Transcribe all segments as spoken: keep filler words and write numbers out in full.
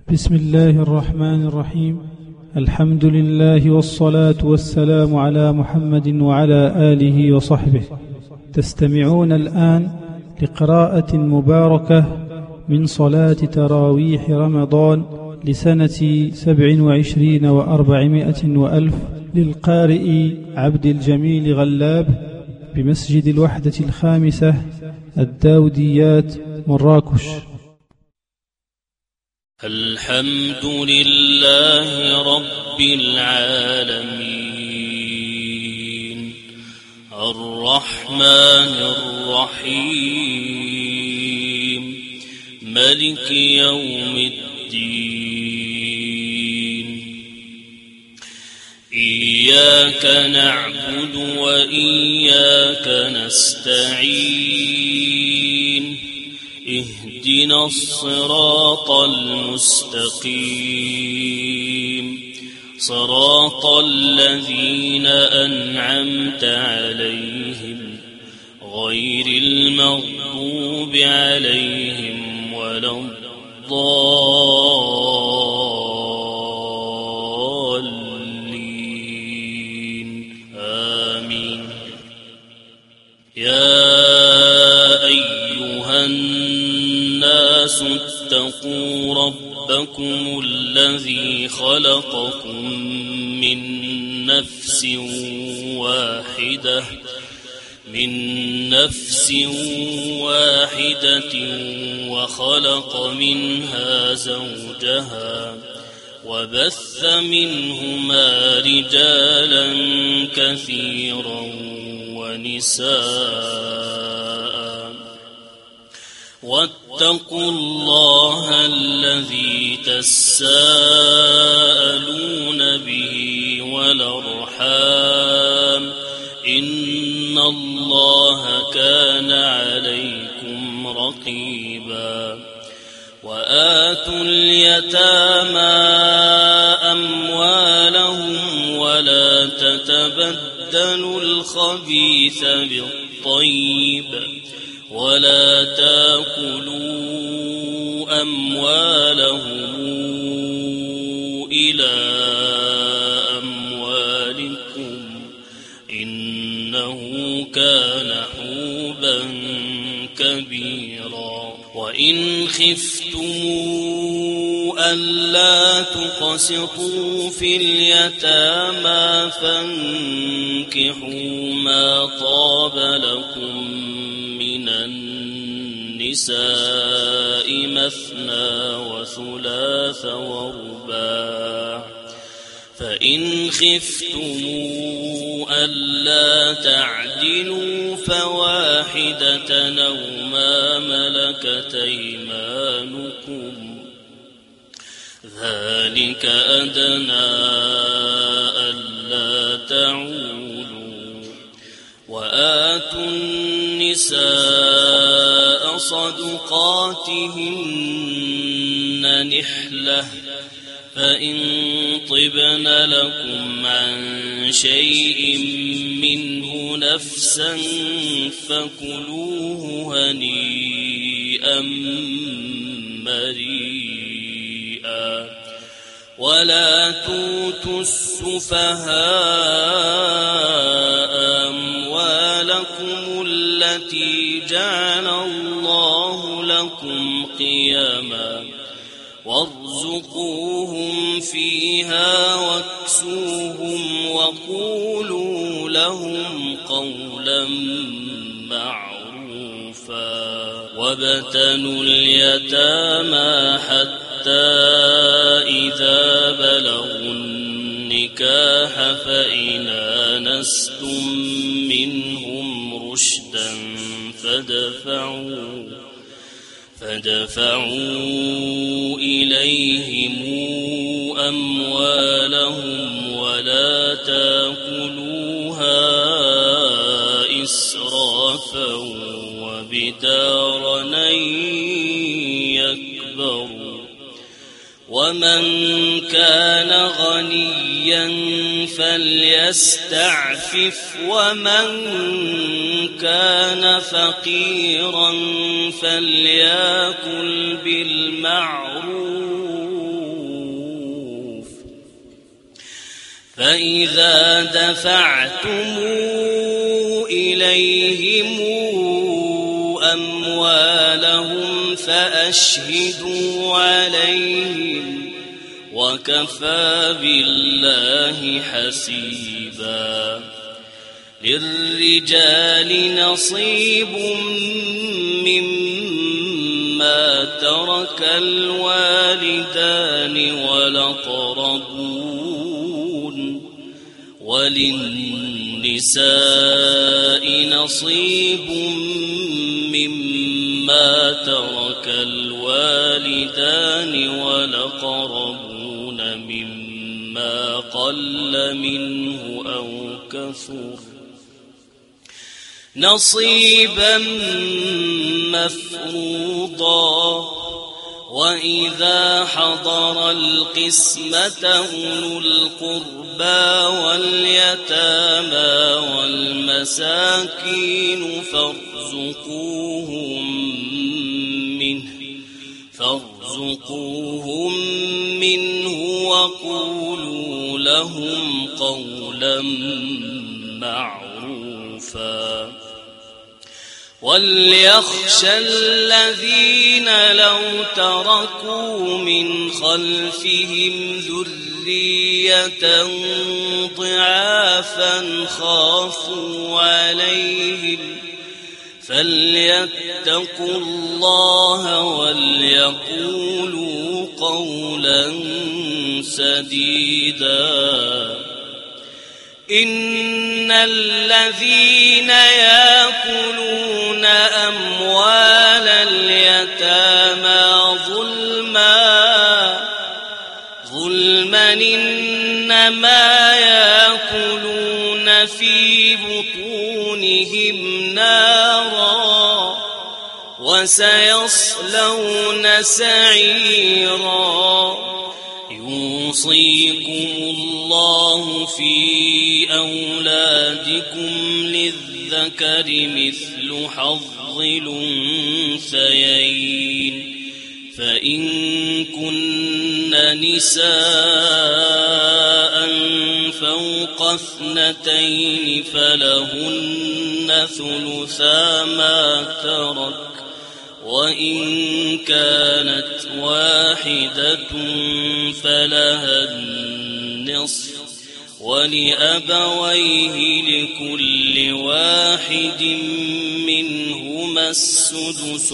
بسم الله الرحمن الرحيم. الحمد لله والصلاة والسلام على محمد وعلى آله وصحبه. تستمعون الآن لقراءة مباركة من صلاة تراويح رمضان لسنة سبع وعشرين وأربعمائة وألف للقارئ عبد الجميل غلاب بمسجد الوحدة الخامسة الداوديات مراكش. الحمد لله رب العالمين الرحمن الرحيم ملك يوم الدين. إياك نعبد وإياك نستعين. اهدنا الصراط المستقيم صراط الذين أنعمت عليهم غير المغضوب عليهم ولا الضالين آمين. يا أيها الناس اتقوا ربكم الذي خلقكم من نفس واحدة من نفس واحدة وخلق منها زوجها وبث منهما رجالا كثيرا ونساء. واتقوا الله الذي تساءلون به والأرحام إن الله كان عليكم رقيبا. وآتوا اليتامى أموالهم ولا تتبدلوا الخبيث بالطيب ولا تأكلوا أموالهم إلى أموالكم إنه كان حوبا كبيرا. وإن خفتم ألا تقسطوا في اليتامى فانكحوا ما طاب لكم من النساء مثنى وثلاث ورباع. فإن خفتم ألا تعدلوا فواحدة أو ما ملكت أيمانكم ذلك أدنى ألا تعولوا. وآتوا النساء صدقاتهن نحلة فإن طبن لكم عن شيء منه نفسا فكلوه هنيئا مريئا. ولا توتوا السفهاء أموالكم التي جعل الله لكم قياما وارزقوهم فيها واكسوهم وقولوا لهم قولا معروفا. وابتلوا اليتامى حتى إذا بلغوا النكاح فإن آنستم منهم رشدا فادفعوا فادفعوا إليهم أموالهم ولا تأكلوها إسرافا وبدارا أن يكبروا. ومن كان غنيا فليستعفف ومن كان فقيرا فليأكل بالمعروف فإذا دفعتم إليهم أموالهم فأشهدوا عليهم وكفى بالله حسيبا للرجال نصيب مما ترك الوالدان والأقربون وللنساء نصيب مما ترك الوالدان والأقربون مما قل منه أو كثر نصيبا مفروضا وإذا حضر القسمة أولو القربى واليتامى والمساكين فارزقوهم منه فارزقوهم منه وقولوا لهم قولا معروفا وليخشى الذين لو تركوا من خلفهم ذرية ضعافا خافوا عليهم فليتقوا الله وليقولوا قولا سديدا إن الذين يأكلون أموال اليتامى ظلما ظلما إنما يأكلون في بطونهم نارا وسيصلون سعيرا يوصيكم الله في أولادكم للذكر مثل حظ الأنثيين فإن كن نساء فوق اثنتين فلهن ثلثا ما ترك وإن كانت واحدة فلها النصف ولأبويه لكل واحد منهما السدس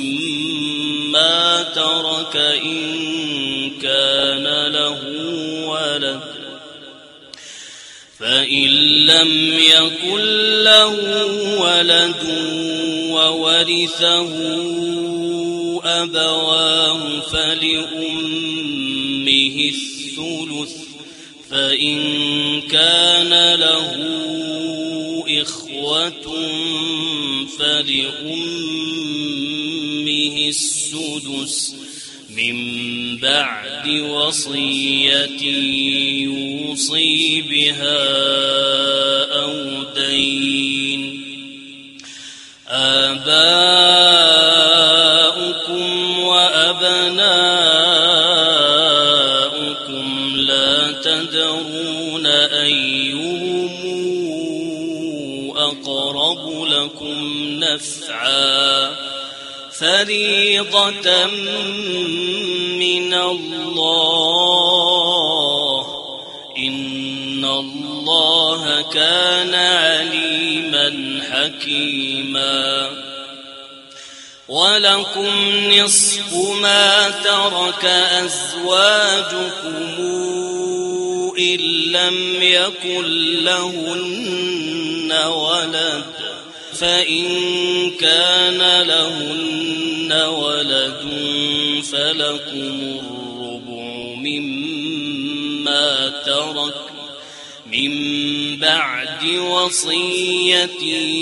مما ترك إن كان له ولد فإن لم يكن له ولد وورثه أبواه فلأمه الثلث فإن كان له إخوة فلأمه السدس من بعد وصية يوصي بها أو دين آباؤكم وأبناؤكم لا تدرون أيهم أقرب لكم نفعا فريضة من الله إن الله كان عليما حكيما ولكم نصف ما ترك أزواجكم إن لم يكن لهن ولد فإن كان لهن ولد فلكم الربع مما ترك من بعد وصية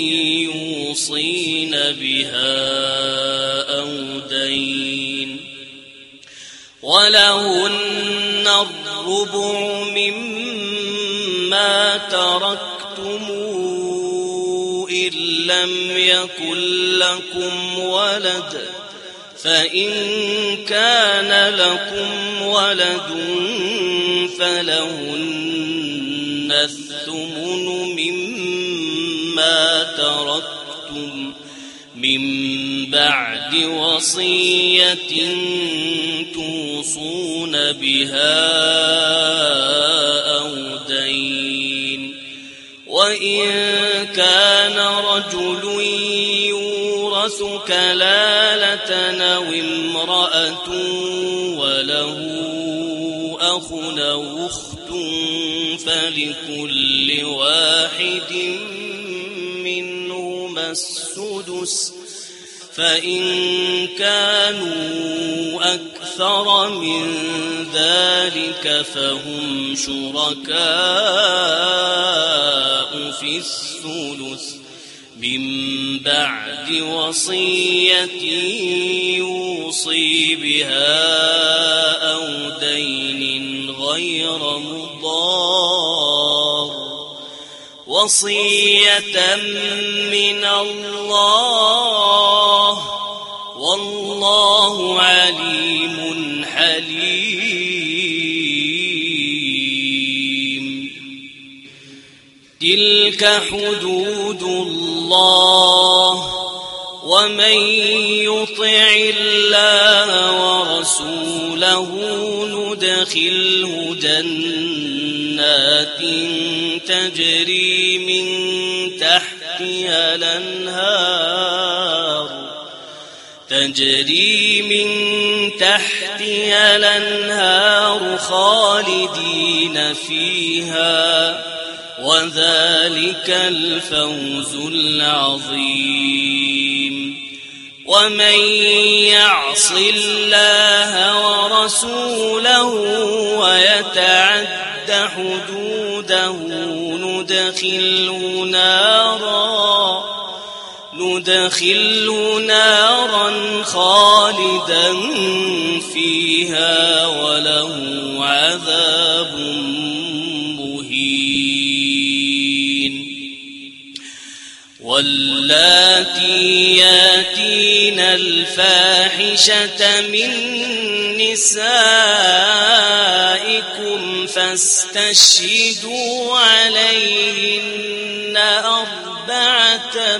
يوصين بها أو دين ولهن الربع مما تركتم إن لم يكن لكم ولد فإن كان لكم ولد فلهن ما تركتم من بعد وصية توصون بها أو دين وإن كان رجل يورث كلالة أو امرأة وله أخ أو أخت فلكل واحد منهما السدس فإن كانوا أكثر من ذلك فهم شركاء في الثلث من بعد وصية يوصي بها أو دين غير مضار وصية من الله والله عليم حليم. تلك حدود الله ومن يطع الله ورسوله ندخله جنات تجري من تحتها الأنهار تجري من تحتها الأنهار خالدين فيها وذلك الفوز العظيم. ومن يعص الله ورسوله ويتعد حدوده ندخله نارا ندخله نارا خالدا فيها وله عذاب مهين. واللاتي ياتين الفاحشة من نسائكم فاستشهدوا عليهن أربعة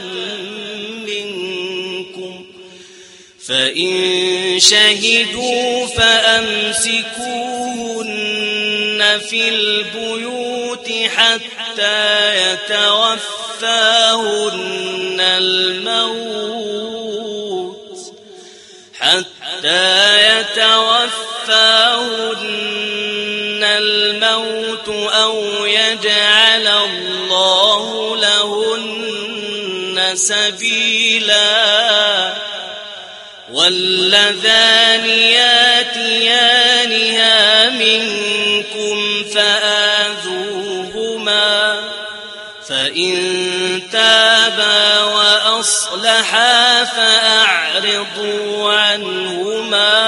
منكم فإن شهدوا فأمسكوهن في البيوت حتى يتوفاهن الموت حتى يتوفاهن الموت أو يجعل الله لهن سبيلا. واللذان ياتيانها منكم فآذوهما فإن تابا وأصلحا فأعرضوا عنهما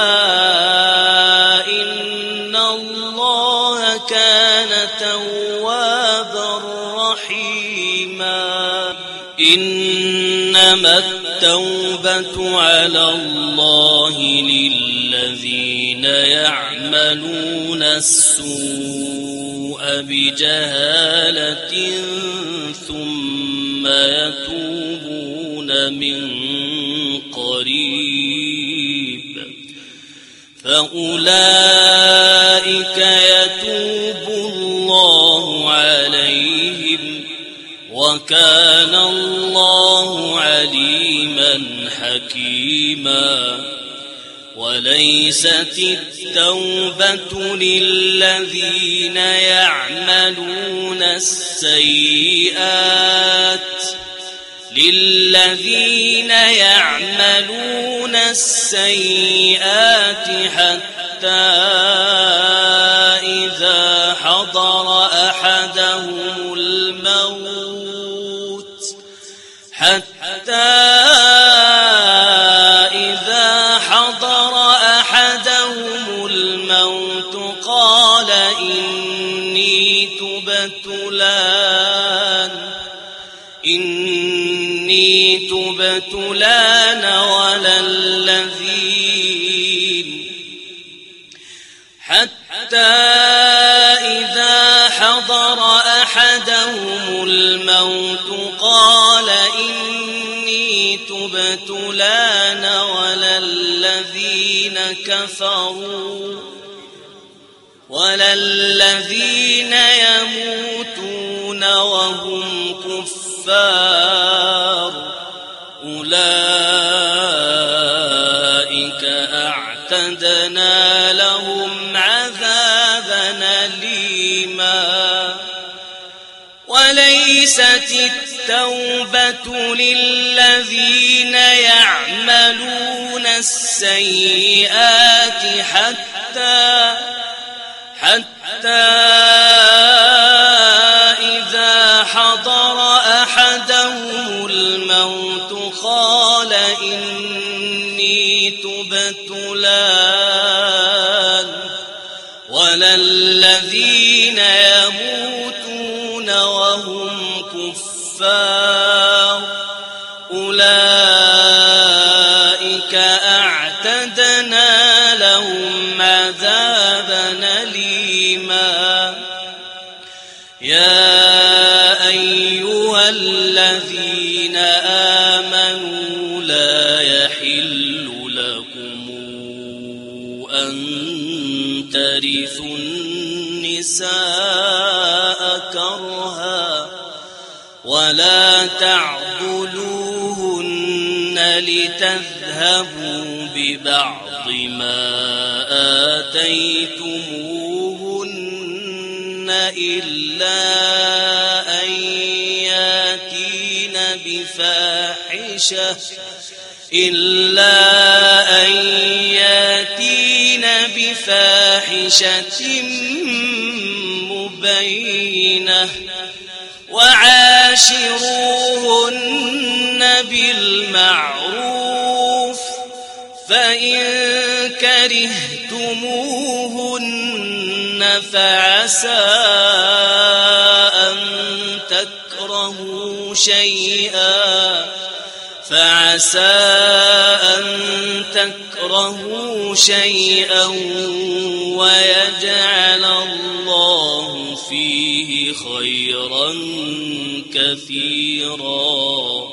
إن الله كان توابا رحيما. إنما التوبة على الله للذين يعملون السوء بجهالة ثم يتوبون من قريب فأولئك يتوب الله عليهم وكان الله عليما حكيما. وليست التوبة للذين يعملون السيئات للذين يعملون السيئات حتى إذا حضر أحدهم الموت حتى إذا حضر أحدهم الموت قال إني تبت الآن إني تبت الآن ولا الذين حتى إذا حضر أحدهم الموت قال إني تبت الآن ولا الذين كفروا ولا الذين يموتون وهم كفار أولئك أعتدنا لهم عذابا أليما. وليست التوبة للذين يعملون السيئات حتى حتى إذا حضر أحدهم الموت قال إني تبت الآن ولا الذين يموتون وهم كفار أولئك أعتدنا لهم عذابا أليما. يا أيها الذين آمنوا لا يحل لكم أن ترثوا النساء كرها ولا تعضلوهن لتذهبوا ببعض ما آتيتموهن إلا أن ياتين بفاحشة إلا أن ياتين بفاحشة مبينة وعاشروهن بالمعروف فإن كرهتموهن فعسى أن تكرهوا شيئا فعسى أن تكرهوا شيئا ويجعل الله فيه خيرا كثيرا.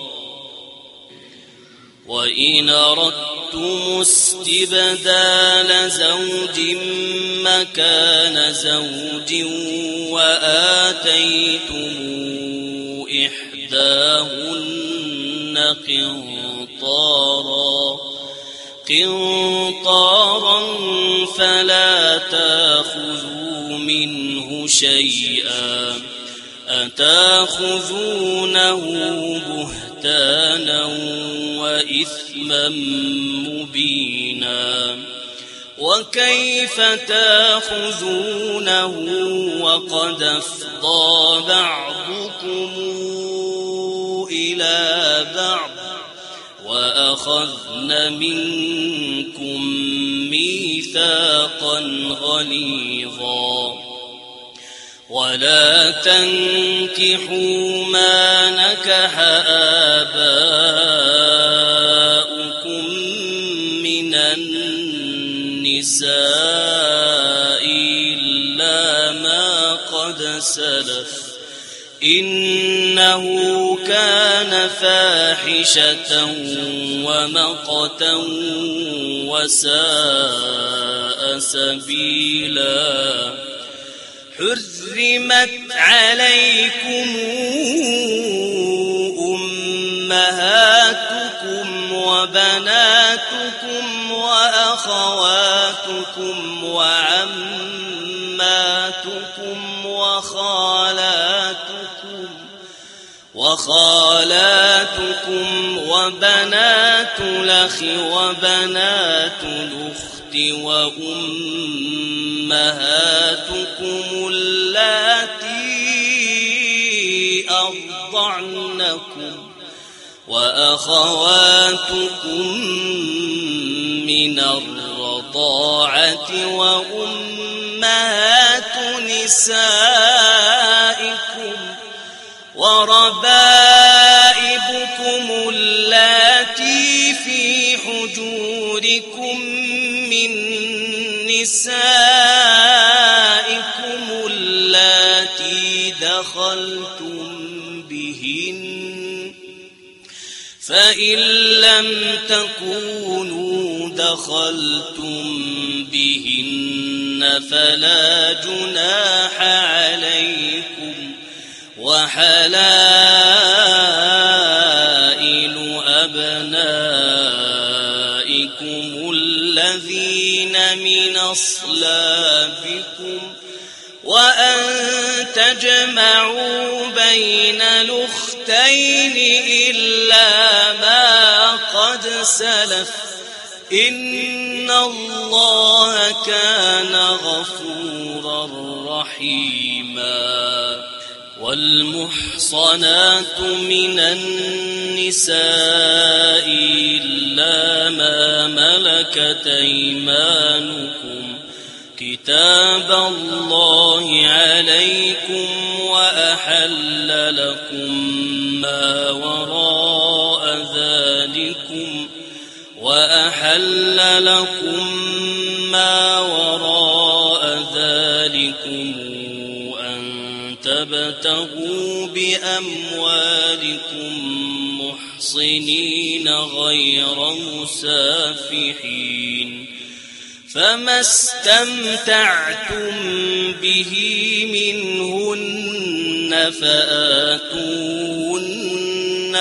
وإن أردتم استبدال زوج مكان زوج وآتيتم إحداهن قنطارا قنطارا فلا تأخذوا منه شيئا أتأخذونه بهتانا وإثما مبينا. وكيف تأخذونه وقد أفضى بعضكم إلى بعض وأخذن منكم ميثاقا غليظا. ولا تنكحوا ما نكح آباؤكم من النساء إلا ما قد سلف إنه كان فاحشة ومقتا وساء سبيلا. حرمت عليكم أمهاتكم وبناتكم وأخواتكم وعماتكم وخالاتكم وخالاتكم وبنات الأخ وبنات الأخت وأمهاتكم اللاتي أرضعنكم وأخواتكم من الرضاعة وأمهات نسائكم وربائبكم اللاتي في حجوركم من نسائكم اللاتي دخلتم بهن فإن لم تكونوا دخلتم بهن فلا جناح عليكم وحلائل أبنائكم الذين من أصلابكم وأن تجمعوا بين الأختين إلا ما قد سلف إن الله كان غفورا رحيما. والمحصنات من النساء إلا ما ملكت أيمانكم كتاب الله عليكم وأحل لكم ما وراء ذلكم وأحل لكم ما وراء ذلكم أن تبتغوا بأموالكم محصنين غير مسافحين فما استمتعتم به منهن فآتوهن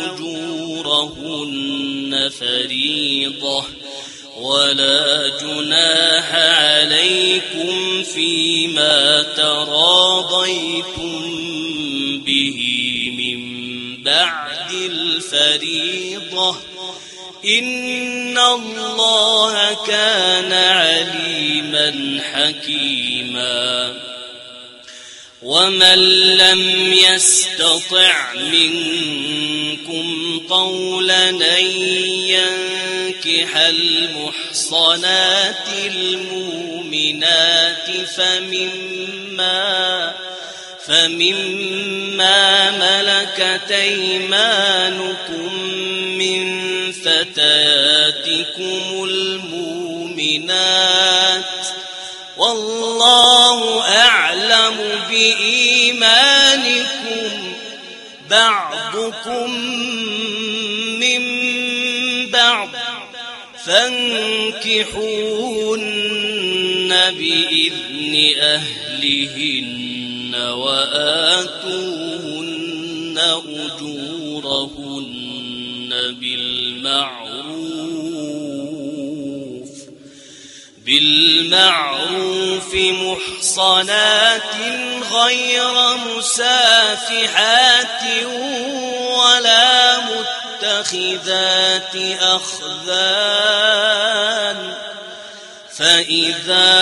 أجورهن فريضة ولا جناح عليكم فيما تراضيتم به من بعد الفريضة إن الله كان عليما حكيما. ومن لم يستطع منكم طولا أن ينكح المحصنات المؤمنات فمما فمما ملكت أيمانكم من فتياتكم المؤمنات والله أعلم بإيمانكم بعضكم من بعض فانكحوهن بإذن أهلهن وآتوهن أجورهن بالمعروف بالمعروف محصنات غير مسافحات ولا متخذات أخذان فإذا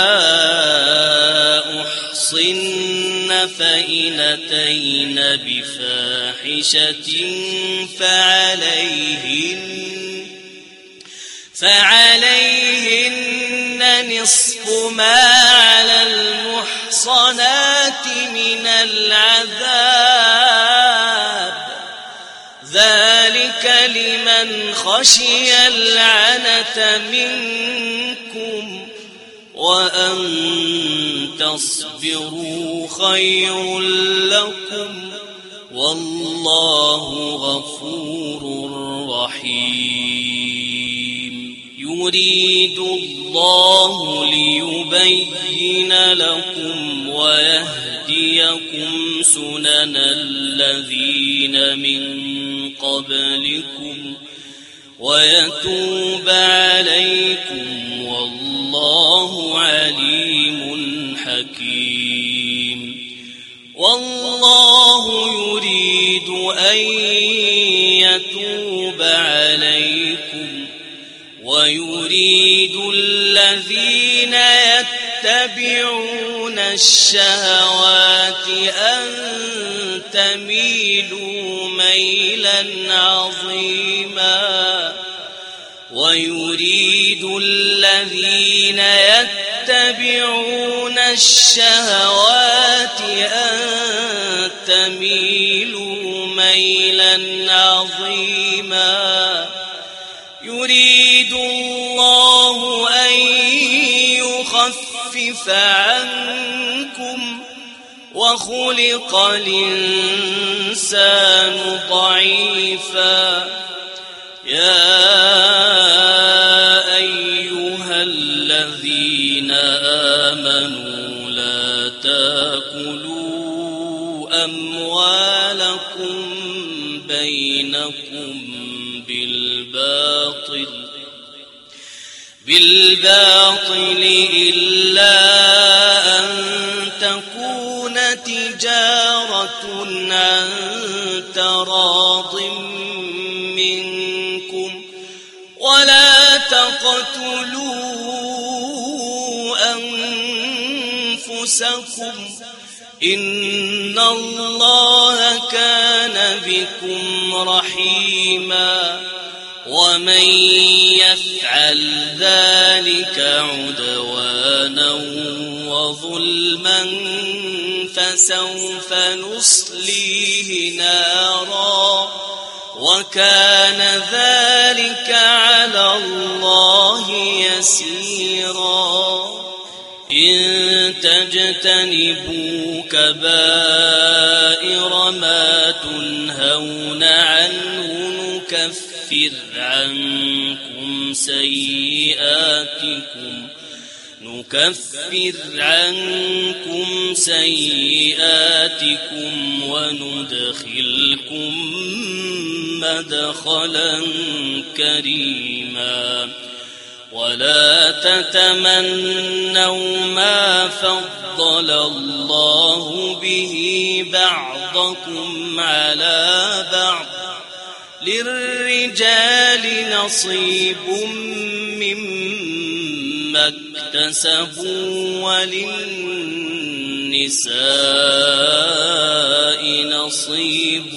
أحصن فإن أتين بفاحشة فعليهن فعليهن نصف ما على المحصنات من العذاب ذلك لمن خشي العنة منكم وأن تصبروا خير لكم والله غفور رحيم. يريد الله ليبين لكم ويهديكم سنن الذين من قبلكم ويتوب عليكم والله عليم حكيم. والله يريد أن يتوب عليكم ويريد الذين يتبعون الشهوات أن تميلوا ميلا عظيما ويريد الذين يتبعون الشهوات أن تميلوا ميلا عظيما يريد الله أن يخفف عنكم وخلق الإنسان ضعيفا يا أيها الذين آمنوا لا تأكلوا أموالكم بينكم بالباطل بالباطل إلا أن تكون تجارة عن تراض منكم ولا تقتلوا أنفسكم إن الله كان بكم رحيما ومن يفعل ذلك عدوانا وظلما فسوف نصليه نارا وكان ذلك على الله يسيرا إن تجتنبوا كبائر ما تنهون عنه نكفر عنكم سيئاتكم نكفر عنكم سيئاتكم وندخلكم مدخلا كريما ولا تتمنوا ما فضل الله به بعضكم على بعض للرجال نصيب مما اكتسبوا وللنساء نصيب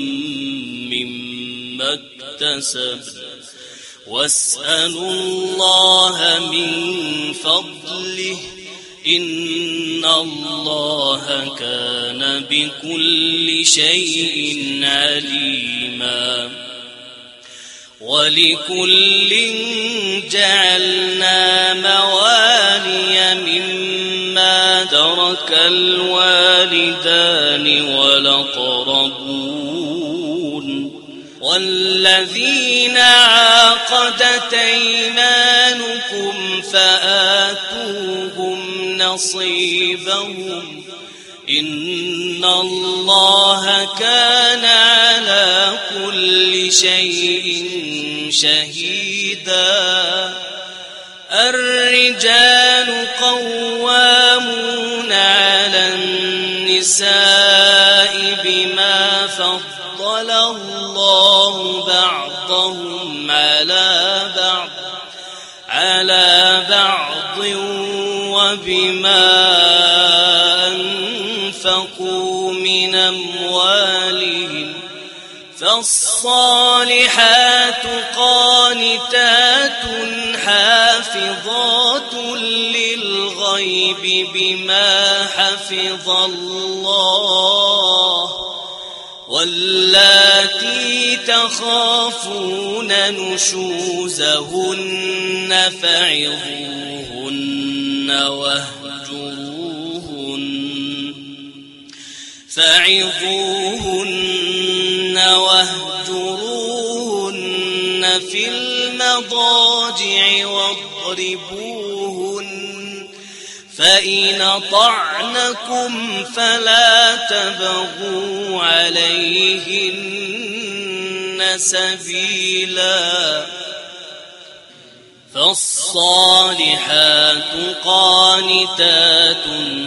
مما اكتسبوا واسألوا الله من فضله إن الله كان بكل شيء عليما ولكل جعلنا موالي مما ترك الوالدان والأقربون والذين عاقدت أيمانكم فآتوهم نصيبهم إن الله كان على كل شيء شهيدا الرجال قوامون على النساء بما فضل الله بعضهم على بعض على بعض وبما أنفقوا من أموالهم فالصالحات قانتات حافظات للغيب بما حفظ الله واللاتي تخافون نشوزهن فعظوهن واهجروهن فعظوهن واهجروهن في المضاجع واضربوهن فإن أطعنكم فلا تبغوا عليهن سبيلا فالصالحات قانتات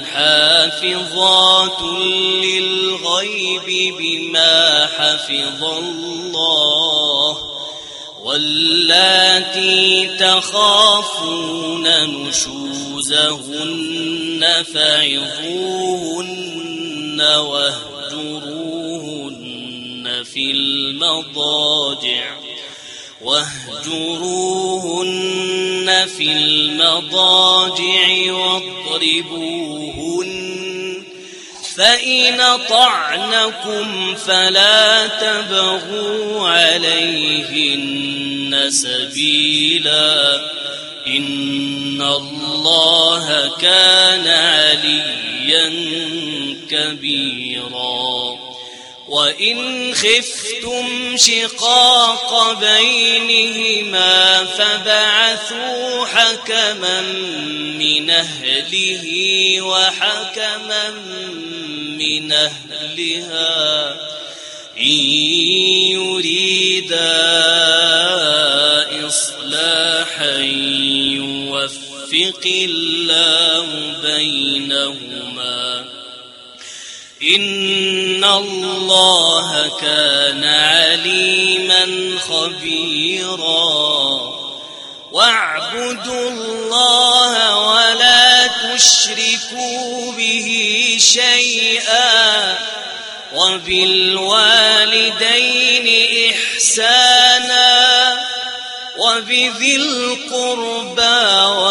حافظات للغيب بما حفظ الله واللاتي تخافون نشوزهن فعظوهن واهجروهن في المضاجع واهجروهن في المضاجع واضربوهن فإن طعنكم فلا تبغوا عليهن سبيلا إن الله كان عليا كبيرا وإن خفتم شقاق بينهما فبعثوا حكما من أهله وحكما من أهلها إن يريدا إصلاحا يوفق الله بينهما إن الله كان عليما خبيرا واعبدوا الله ولا تشركوا به شيئا وبالوالدين إحسانا وبذي القربى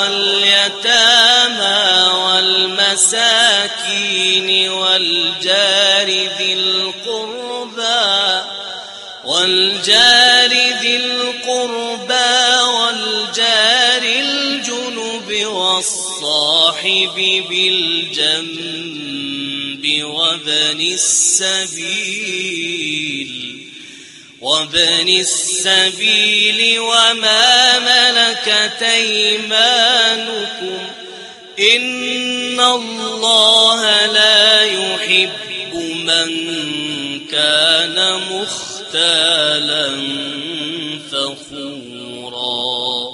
واليتامى والمساكين والجار ذي القربى والجار ذي القربى والجار الجنب والصاحب بالجنب وابن السبيل وابن السبيل وما ملكت أيمانكم إن الله لا يحب من كان مختالا فخورا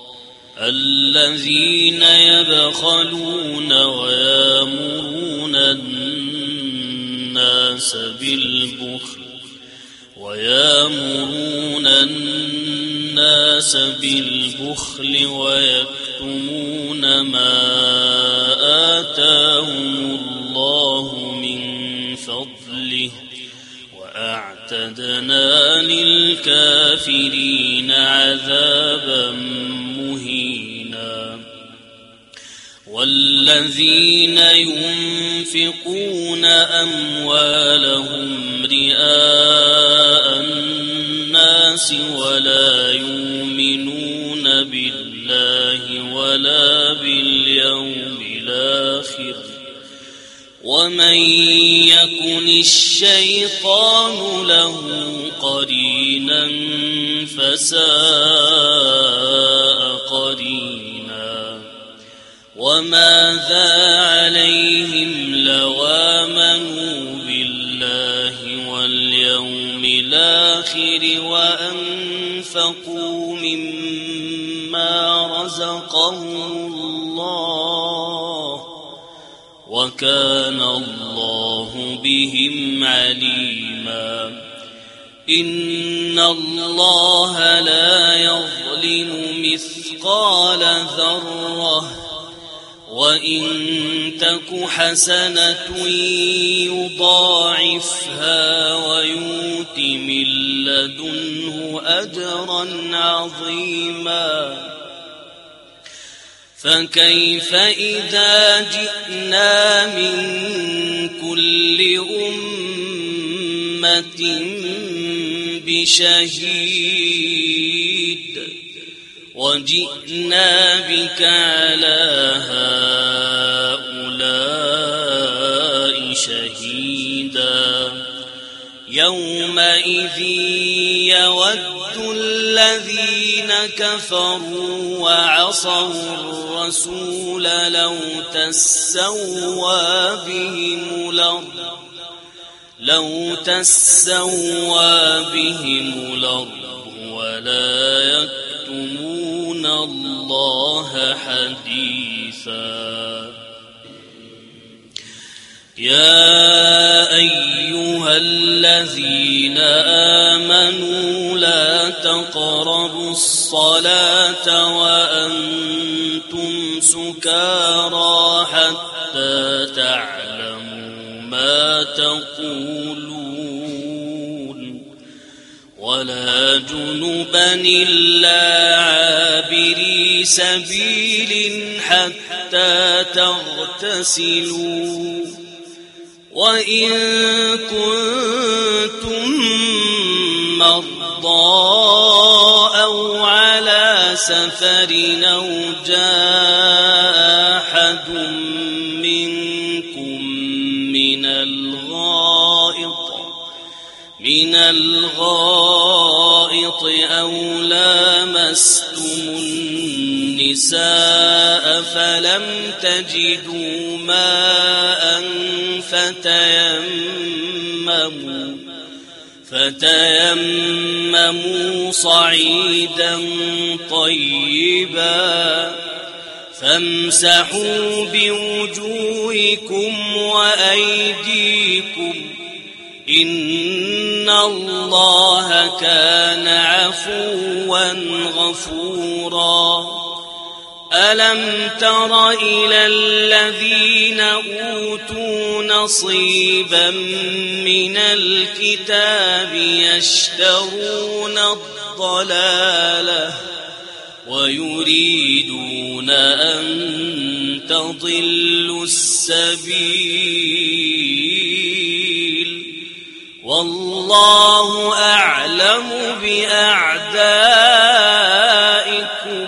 الذين يبخلون ويأمرون الناس بالبخل ويأمرون الناس بالبخل ويكتمون ما آتاهم الله من فضله وأعتدنا للكافرين عذابا مهينا والذين ينفقون أموالهم رئاء الناس ولا يؤمنون بالله ولا باليوم الآخر ومن يكن الشيطان له قرينا فساء قرينا وماذا عليهم لو آمنوا بالله واليوم الآخر وأنفقوا مما رزقهم الله وكان الله بهم عليما إن الله لا يظلم مثقال ذرة وإن تك حسنة يضاعفها ويؤت من لدنه أجرا عظيما فكيف إذا جئنا من كل أمة بشهيد وجئنا بك على هؤلاء شهيدا يومئذ يود الذين كفروا وعصوا الرسول لو تسوى بهم الأرض لو تسوى بهم الأرض ولا يكتمون الله حديثا يا أيها الذين آمنوا لا تقربوا الصلاة وأنتم سكارى حتى تعلموا ما تقولون ولا جنبا إلا عابري سبيل حتى تغتسلوا وإن كنتم مرضى أو على سفر أو جاء أحد منكم من الغائط من الغائط أو لامستم النساء فلم تجدوا ماء فتيمموا فتيمموا صعيدا طيبا فامسحوا بوجوهكم وأيديكم إن الله كان عفوا غفورا ألم تر إلى الذين أوتوا نصيبا من الكتاب يشترون الضلالة ويريدون أن تضلوا السبيل والله أعلم بأعدائكم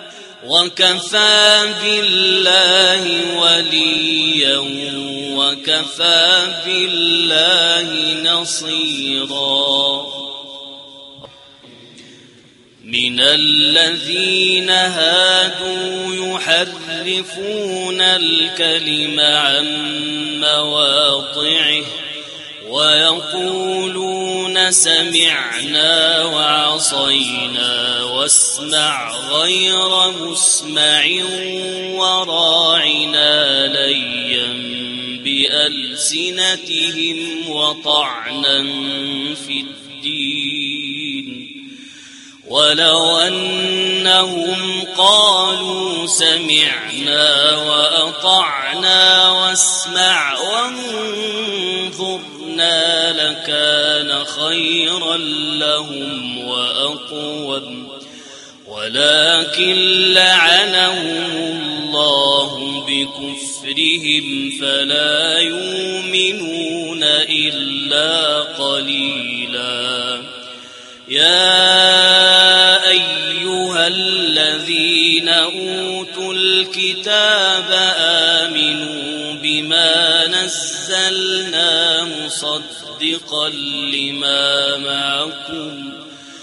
وكفى بالله وليا وكفى بالله نصيرا من الذين هادوا يحرفون الكلم عن مواضعه ويقولون سمعنا وعصينا واسمع غير مسمع وراعنا ليا بألسنتهم وطعنا في الدين ولو أنهم قالوا سمعنا وأطعنا واسمع وانظرنا لكان خيرا لهم وأقوم ولكن لعنهم الله بكفرهم فلا يؤمنون إلا قليلا يا أيها الذين أوتوا الكتاب آمنوا بما نزلنا مصدقا لما معكم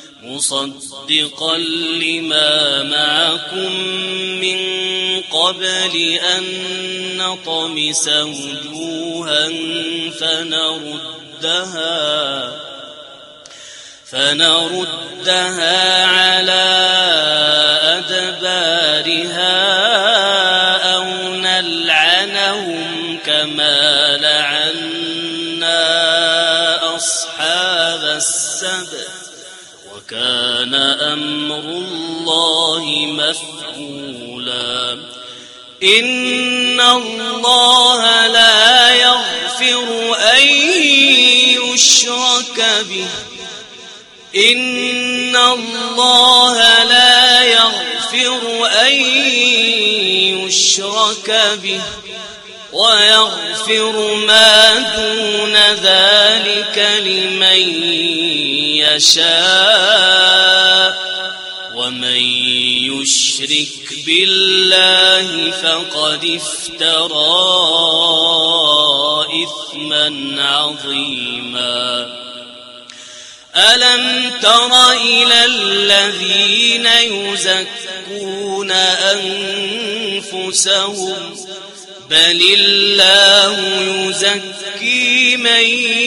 مصدقا لما معكم من قبل أن نطمس وجوها فنردها فنردها على أدبارها أو نلعنهم كما لعنا أصحاب السبت وكان أمر الله مفعولا إن الله لا يغفر أن يشرك به إن الله لا يغفر أن يشرك به ويغفر ما دون ذلك لمن يشاء ومن يشرك بالله فقد افترى إثما عظيما ألم تر إلى الذين يزكون أنفسهم بل الله يزكي من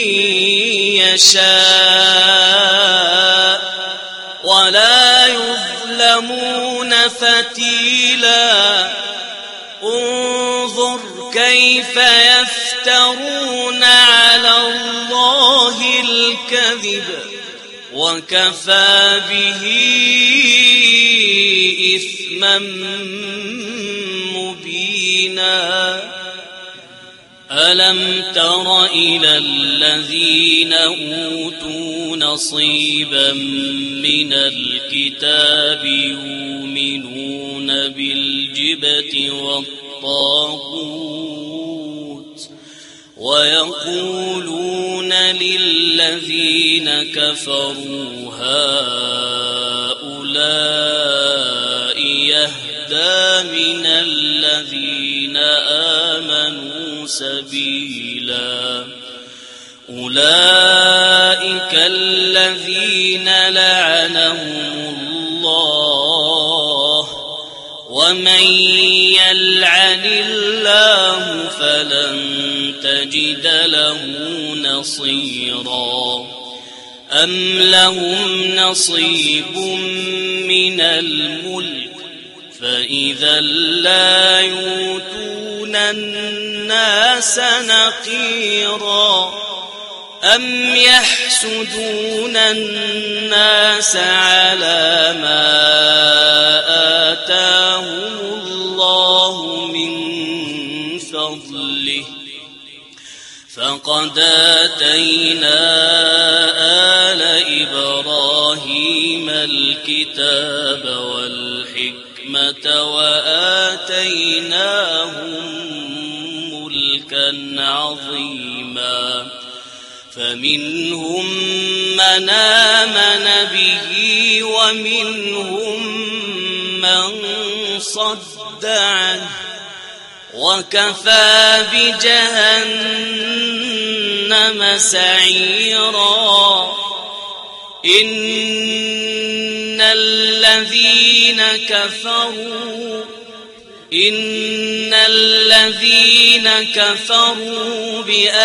يشاء ولا يظلمون فتيلا انظر كيف يفترون على الله الكذب وكفى به إثما مبينا ألم تر إلى الذين أوتوا نصيبا من الكتاب يؤمنون بالجبت والطاغوت ويقولون للذين كفروا هؤلاء يهدى من الذين آمنوا سبيلا أولئك الذين لعنهم الله ومن يلعن الله فلن تجد له نصيرا أم لهم نصيب من الملك فإذا لا يؤتون الناس نقيرا أم يحسدون الناس على ما آتاهم الله من فضله فقد آتينا آل إبراهيم الكتاب والحكمة وآتيناهم ملكا عظيما فمنهم من آمن به ومنهم من صد عنه وكفى بجهنم سعيرا إن الذين كفروا إن الذين كفروا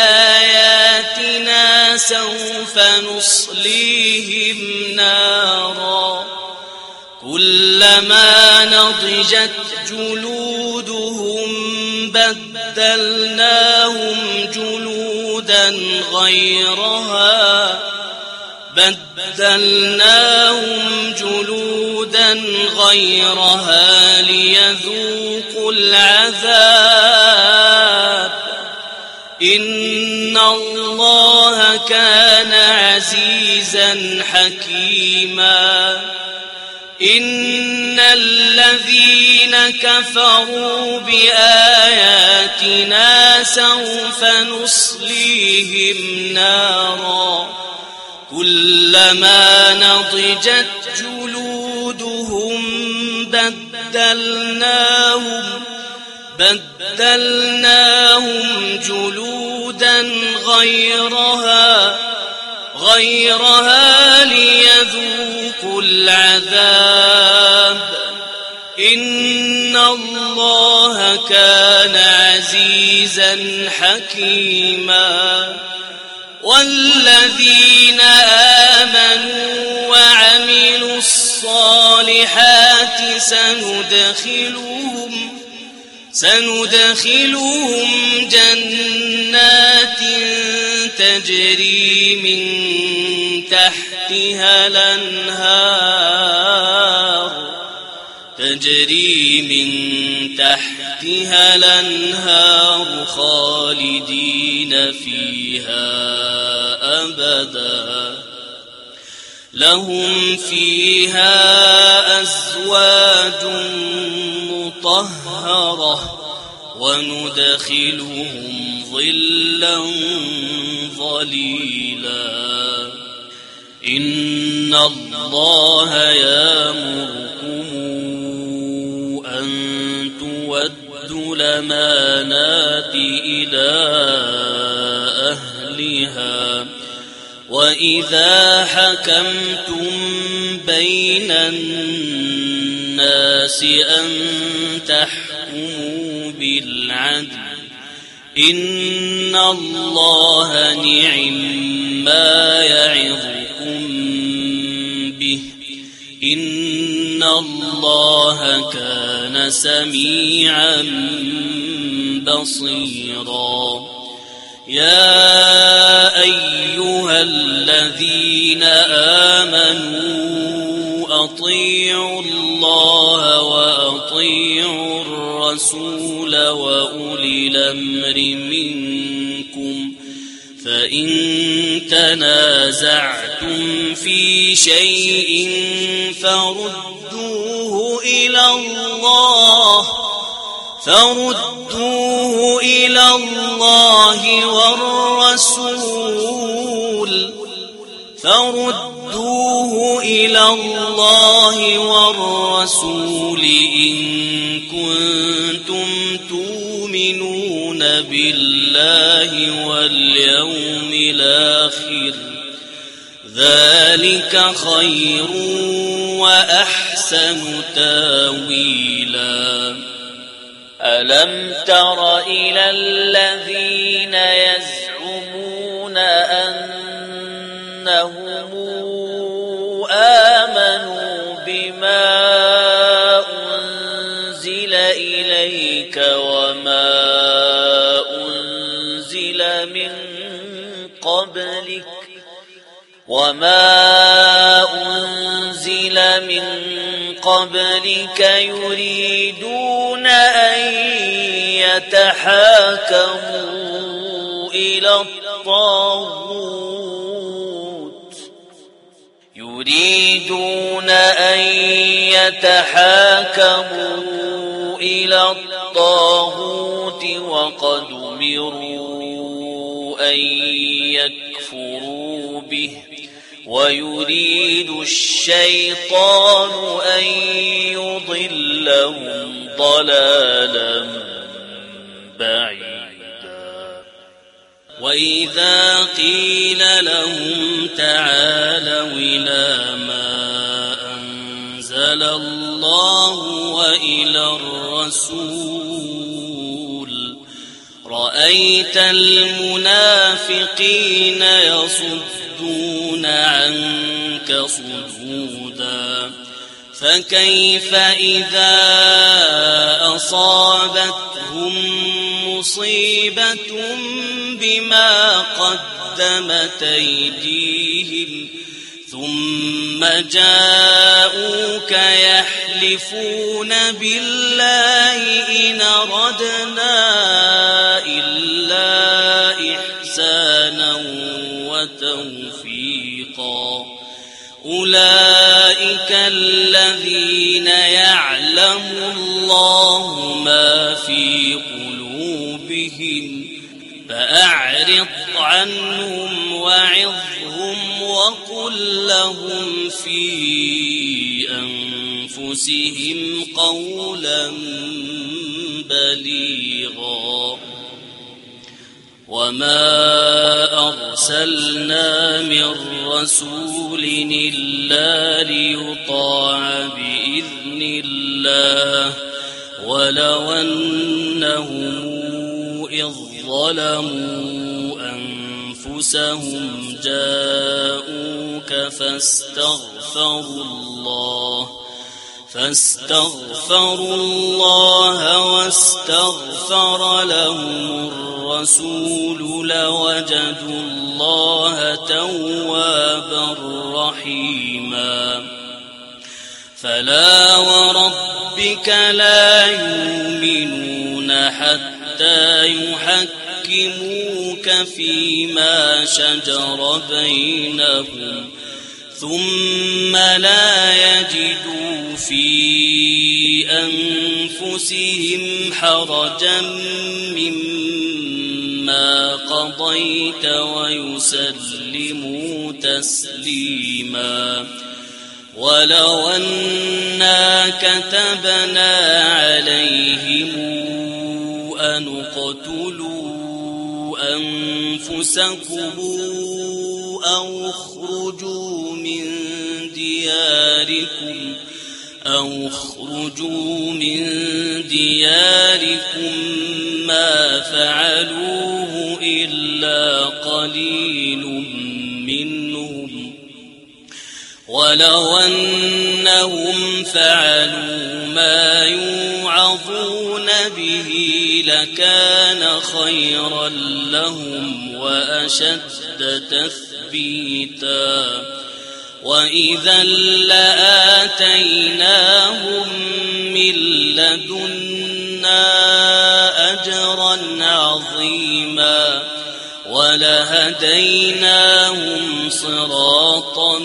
بآياتنا سوف نصليهم نارا كلما نضجت جلودهم بدلناهم جلودا غيرها بدلناهم جلودا غيرها ليذوقوا العذاب إن الله كان عزيزا حكيما إن الذين كفروا بآياتنا سوف نصليهم نارا كلما نضجت جلودهم بدلناهم بدلناهم جلودا غيرها غيرها ليذوقوا العذاب إن الله كان عزيزا حكيما والذين آمنوا وعملوا الصالحات سندخلهم سندخلهم جنات تجري من تحتها الأنهار تجري من تحتها الأنهار خالدين فيها أبدا لهم فيها أزواج مطهرة وندخلهم ظلا ظليلا إن الله يأمركم أن تودوا الأمانات إلى أهلها وإذا حكمتم بين الناس أن تحكموا بالعدل إن الله نعما يعظكم به إن الله كان سميعا بصيرا يا أيها الذين آمنوا أطيعوا الله وأطيعوا الرسول وأولي الأمر منكم فإن تنازعتم في شيء فردوه إلى الله فردوه إلى الله والرسول فردوه إلى الله والرسول إن كنتم تؤمنون بالله واليوم الآخر ذلك خير وأحسن تاويلا. ألم تر إلى الذين يزعمون أنهم آمنوا بما أنزل إليك وما أنزل من قبلك وما أنزل من قبلك يريدون أن يتحاكموا إلى الطاغوت يريدون أن يتحاكموا إلى الطاغوت وقد أمروا أن يكفروا به ويريد الشيطان أن يضلهم ضلالا بعيدا. وإذا قيل لهم تعالوا إلى ما أنزل الله وإلى الرسول رأيت المنافقين يصدون عنك صدودا. فكيف إذا أصابتهم مصيبة بما قدمت أيديهم ثم جاءوك يحلفون بالله إن أردنا إلا إحسانا وتوفيقا أولئك الذين يعلم الله ما في قلوبهم فأعرض عنهم وعظهم وقل لهم في أنفسهم قولا بليغا. وما أرسلنا من رسول إلا ليطاع بإذن الله ولو أنهم إذ ظلموا أنفسهم جاءوك فاستغفروا الله فاستغفروا الله واستغفر لهم الرسول لوجدوا الله توابا رحيما. فلا وربك لا يؤمنون حتى يحكموك فيما شجر بينهم ثم لا يجدوا في أنفسهم حرجا مما قضيت ويسلموا تسليما. ولو أنا كتبنا عليهم أن اقتلوا أنفسكم أو اخرجوا من دياركم أو اخرجوا من دياركم ما فعلوه إلا قليل منهم ولو أنهم فعلوا ما يوعظون به لكان خيرا لهم وأشد تثبيتا. وإذا لآتيناهم من لدنا أجرا عظيما ولهديناهم صراطا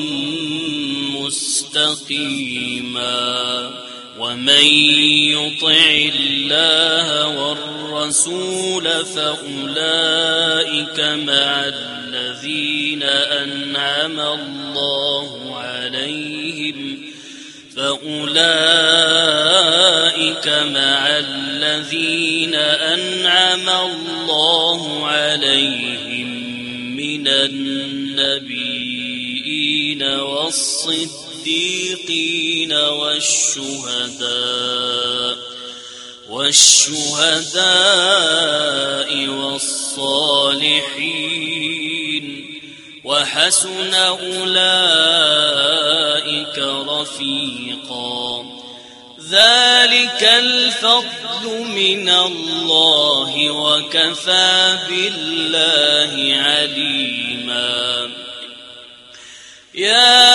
مستقيما. ومن يطع الله والرسول فأولئك مع الذين أنعم الله عليهم فأولئك مع الذين أنعم الله عليهم من النبيين والصديقين والشهداء والشهداء والصالحين وحسن أولئك رفيقا ذلك الفضل من الله وكفى بالله عليما يا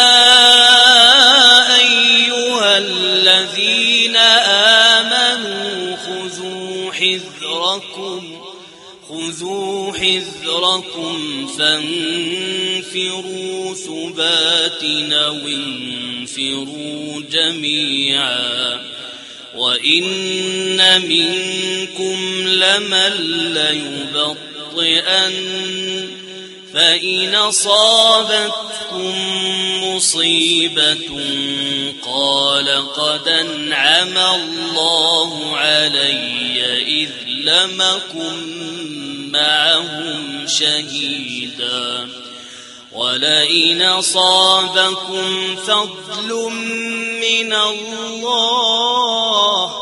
أيها الذين آمنوا خذوا حذركم خذوا حذركم فانفروا ثبات أو انفروا جميعا وإن منكم لمن ليبطئن فإن أصابتكم مصيبة قال قد أنعم الله علي إذ لم أكن معهم شهيدا ولئن أصابكم فضل من الله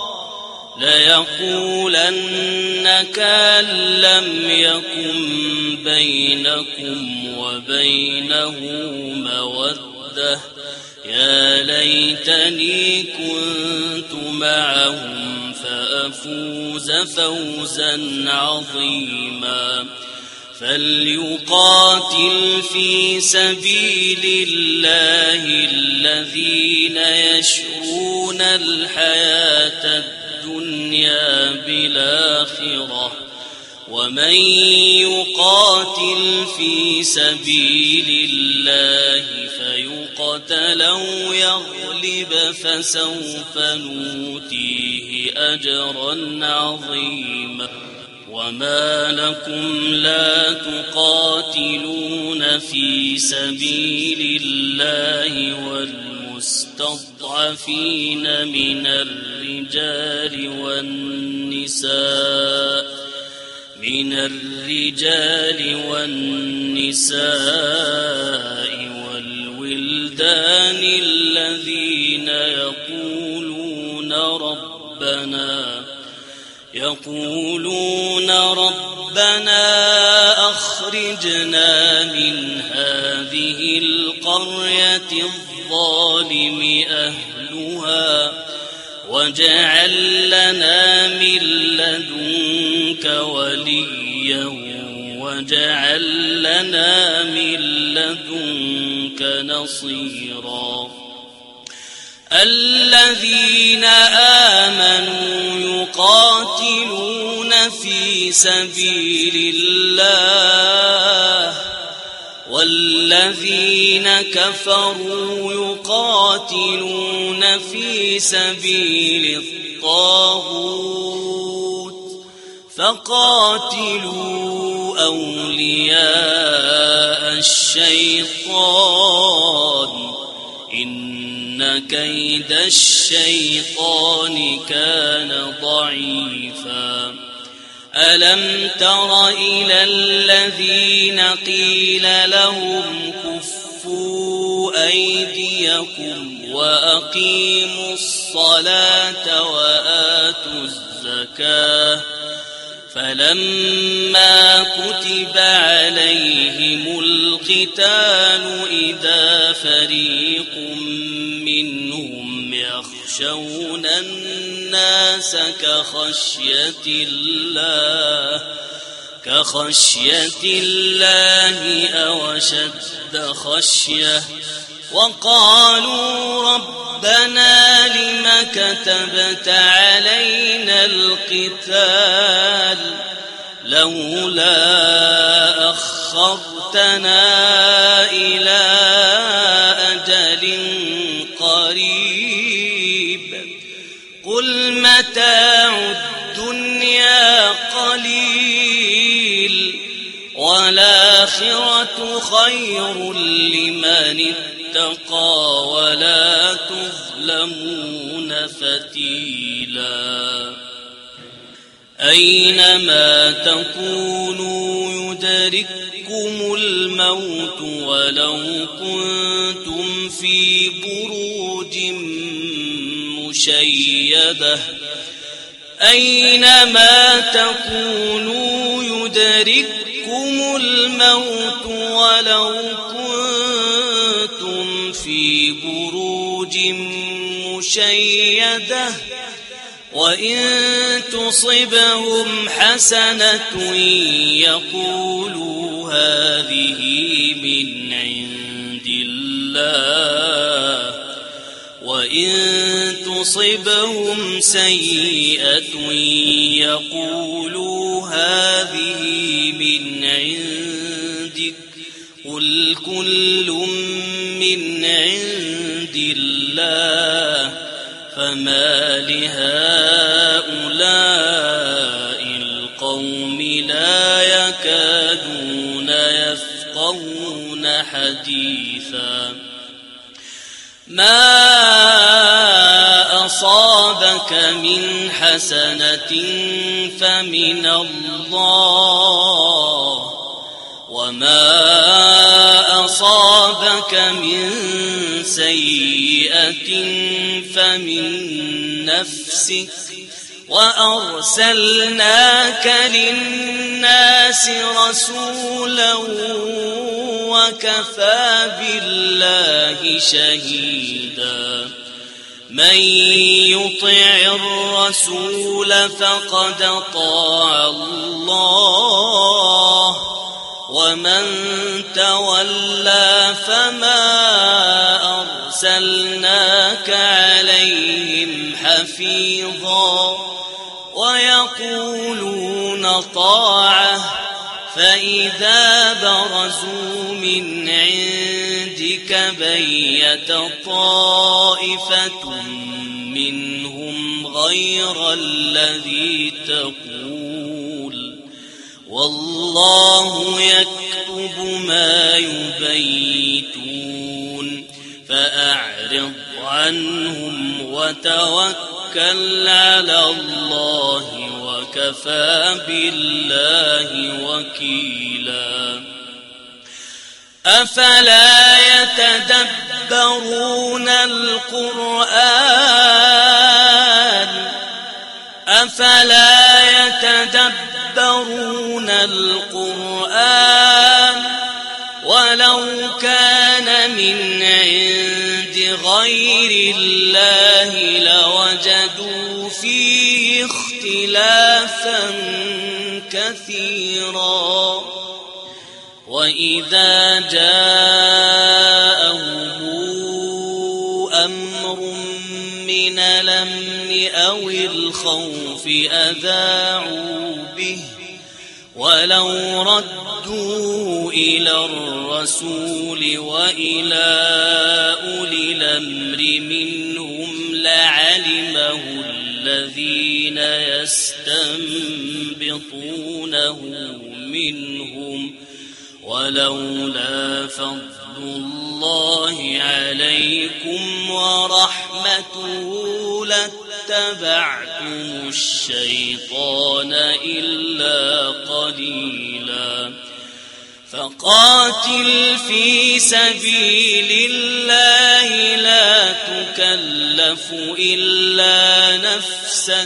ليقولن كأن لم يكن بينكم وبينه مودة يا ليتني كنت معهم فأفوز فوزا عظيما فليقاتل في سبيل الله الذين يشرون الحياة الدنيا بالآخرة ومن يقاتل في سبيل الله فيقتل أو يغلب فسوف نؤتيه أجرا عظيما وما لكم لا تقاتلون في سبيل الله والمستضعفين من الرجال والنساء من الرجال والنساء والولدان الذين يقولون ربنا يقولون ربنا أخرجنا من هذه القرية الظالم أهلها واجعل لنا من لدنك وليا واجعل لنا من لدنك نصيرا الذين آمنوا يقاتلون في سبيل الله والذين كفروا يقاتلون في سبيل الطاغوت فقاتلوا أولياء الشيطان إن كيد الشيطان كان ضعيفا ألم تر إلى الذين قيل لهم كفوا أيديكم وأقيموا الصلاة وآتوا الزكاة فلما كتب عليهم القتال إذا فريق منهم يخشون الناس كخشية الله كخشية الله أو أشد خشية وقالوا ربنا لم كتبت علينا القتال لولا أخرتنا إلى أجل قريب قل متاع الدنيا قليل والآخرة خير لمن اتقى اتقى ولا تظلمون فتيلا أينما تكونوا يدرككم الموت ولو كنتم في بروج مشيدة أينما تكونوا يدرككم الموت ولو كنتم في بروج مشيدة وإن تصبهم حسنة يقولوا هذه من عند الله وإن تصبهم سيئة يقولوا هذه من عندك قل كل من عند الله فما لهؤلاء القوم لا يكادون يفقهون حديثا ما أصابك من حسنة فمن الله وما أصابك من سيئة فمن نفسك وأرسلناك للناس رسولا وكفى بالله شهيدا من يطع الرسول فقد أطاع الله ومن تولى فما أرسلناك عليهم حفيظا ويقولون طاعة فإذا برزوا من عندك بيت طائفة منهم غير الذي تقول والله يكتب ما يبيتون فأعرض عنهم وتوكل على الله وكفى بالله وكيلا أفلا يتدبرون القرآن أفلا يتدبرون القرآن ولو كان من عند غير الله لوجدوا فيه اختلافا كثيرا وإذا جاءهم أمر من الأمن أو الخوف أذاعوا به ولو ردوا إلى الرسول وإلى أولي الأمر منهم لعلمه الذين يستنبطونه منهم ولولا فضل الله عليكم ورحمته لاتبعتم الشيطان إلا قليلا فقاتل في سبيل الله لا تكلف إلا نفسك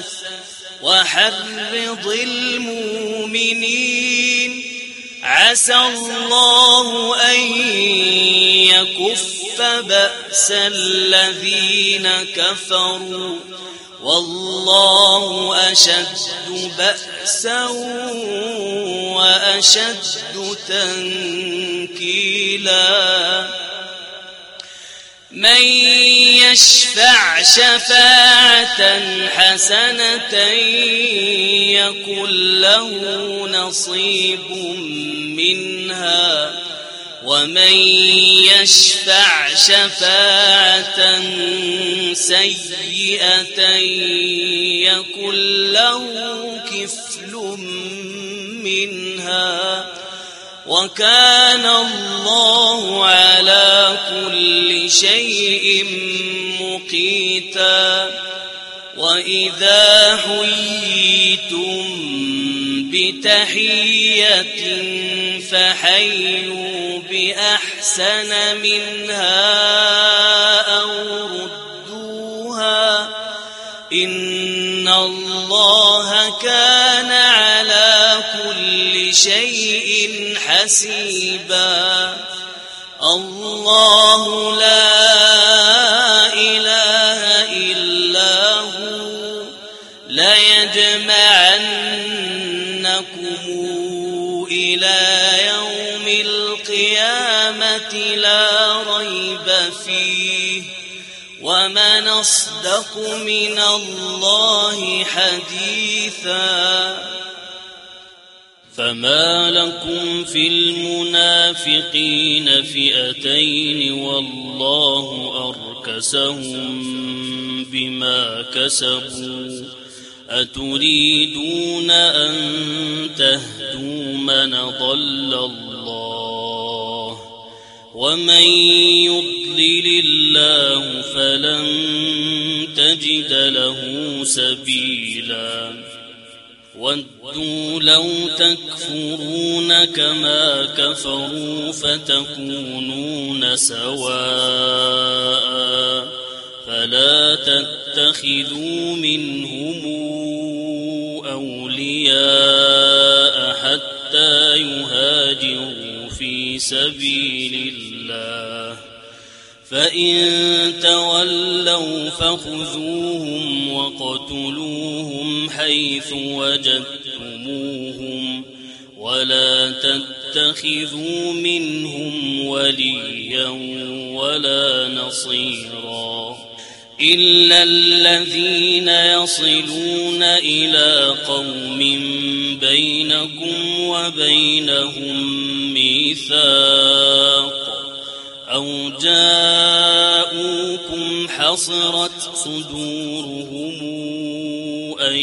وحرض المؤمنين عسى الله أن يكف بأس الذين كفروا والله أشد بأسا وأشد تنكيلا من يشفع شفاعة حسنة يكن له نصيب منها ومن يشفع شفاعة سيئة يكن له كفل منها وكان الله على كل شيء مقيتا وإذا حييتم بتحية فحيوا بأحسن منها أو ردوها إن الله كان على كل شيء حسيبا الله لا إله إلا هو ليجمعنكم إلى يوم القيامة لا ريب فيه ومن أصدق من الله حديثا فما لكم في المنافقين فئتين والله أركسهم بما كسبوا أتريدون أن تهدوا من ضل الله ومن يضلل الله فلن تجد له سبيلا ودوا لو تكفرون كما كفروا فتكونون سواء فلا تتخذوا منهم أولياء حتى يهاجروا في سبيل الله فإن تولوا فخذوهم وقتلوهم حيث وجدتموهم ولا تتخذوا منهم وليا ولا نصيرا إلا الذين يصلون إلى قوم بينكم وبينهم ميثاق أو جاءوكم حصرت صدورهم أن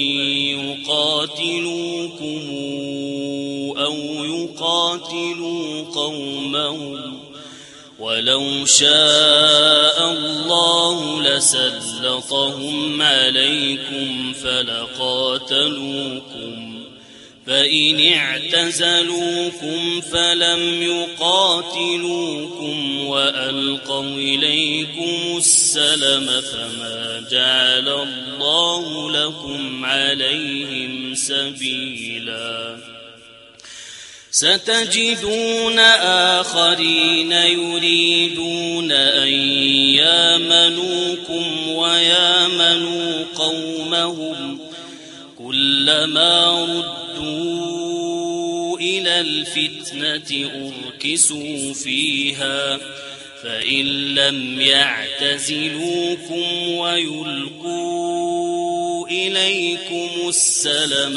يقاتلوكم أو يقاتلوا قومهم ولو شاء الله لسلطهم عليكم فلقاتلوكم فإن اعتزلوكم فلم يقاتلوكم وألقوا إليكم السلم فما جعل الله لكم عليهم سبيلا ستجدون آخرين يريدون أن يامنوكم ويامنوا قومهم كلما ردوا إلى الفتنة أركسوا فيها فإن لم يعتزلوكم ويلقوا إليكم السلم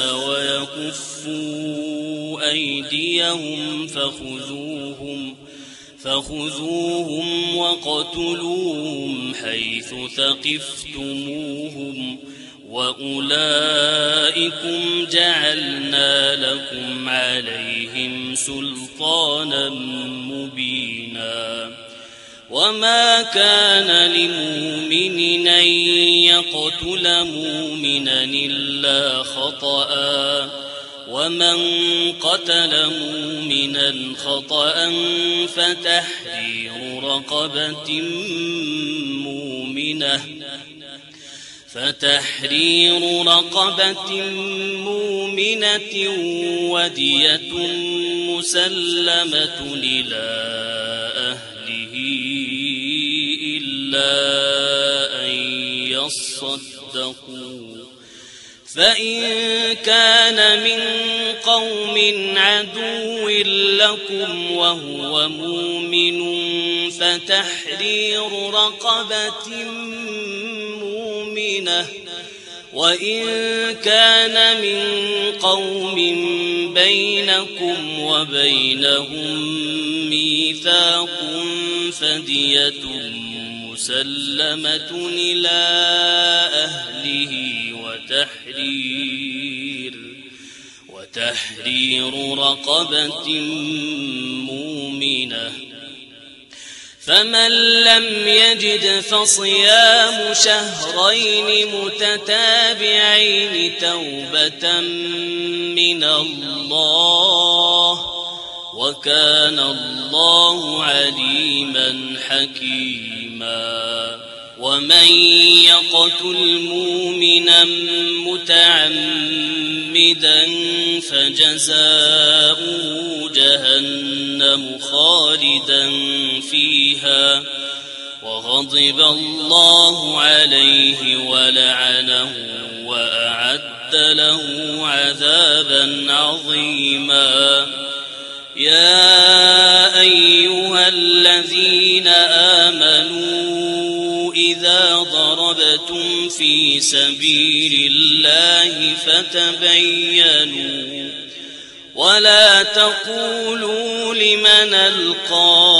ويكفوا أيديهم فخذوهم فخذوهم وقتلوهم حيث ثقفتموهم وأولئكم جعلنا لكم عليهم سلطانا مبينا وما كان لمؤمن أن يقتل مؤمنا إلا خطأ ومن قتل مؤمنا خطأ فتحرير رقبة مؤمنة فتحرير رقبة مؤمنة ودية مسلمة إلى أهله إلا أن يصدقوا فإن كان من قوم عدو لكم وهو مؤمن فتحرير رقبة مؤمنة وإن كان من قوم بينكم وبينهم ميثاق فدية مسلمة إلى أهله وتحرير تحرير رقبة مؤمنة فمن لم يجد فصيام شهرين متتابعين توبة من الله وكان الله عليما حكيما ومن يقتل مؤمنا متعمدا فجزاؤه جهنم خالدا فيها وغضب الله عليه ولعنه وأعد له عذابا عظيما يا أيها الذين آمنوا إذا ضربتم في سبيل الله فتبينوا ولا تقولوا لمن ألقى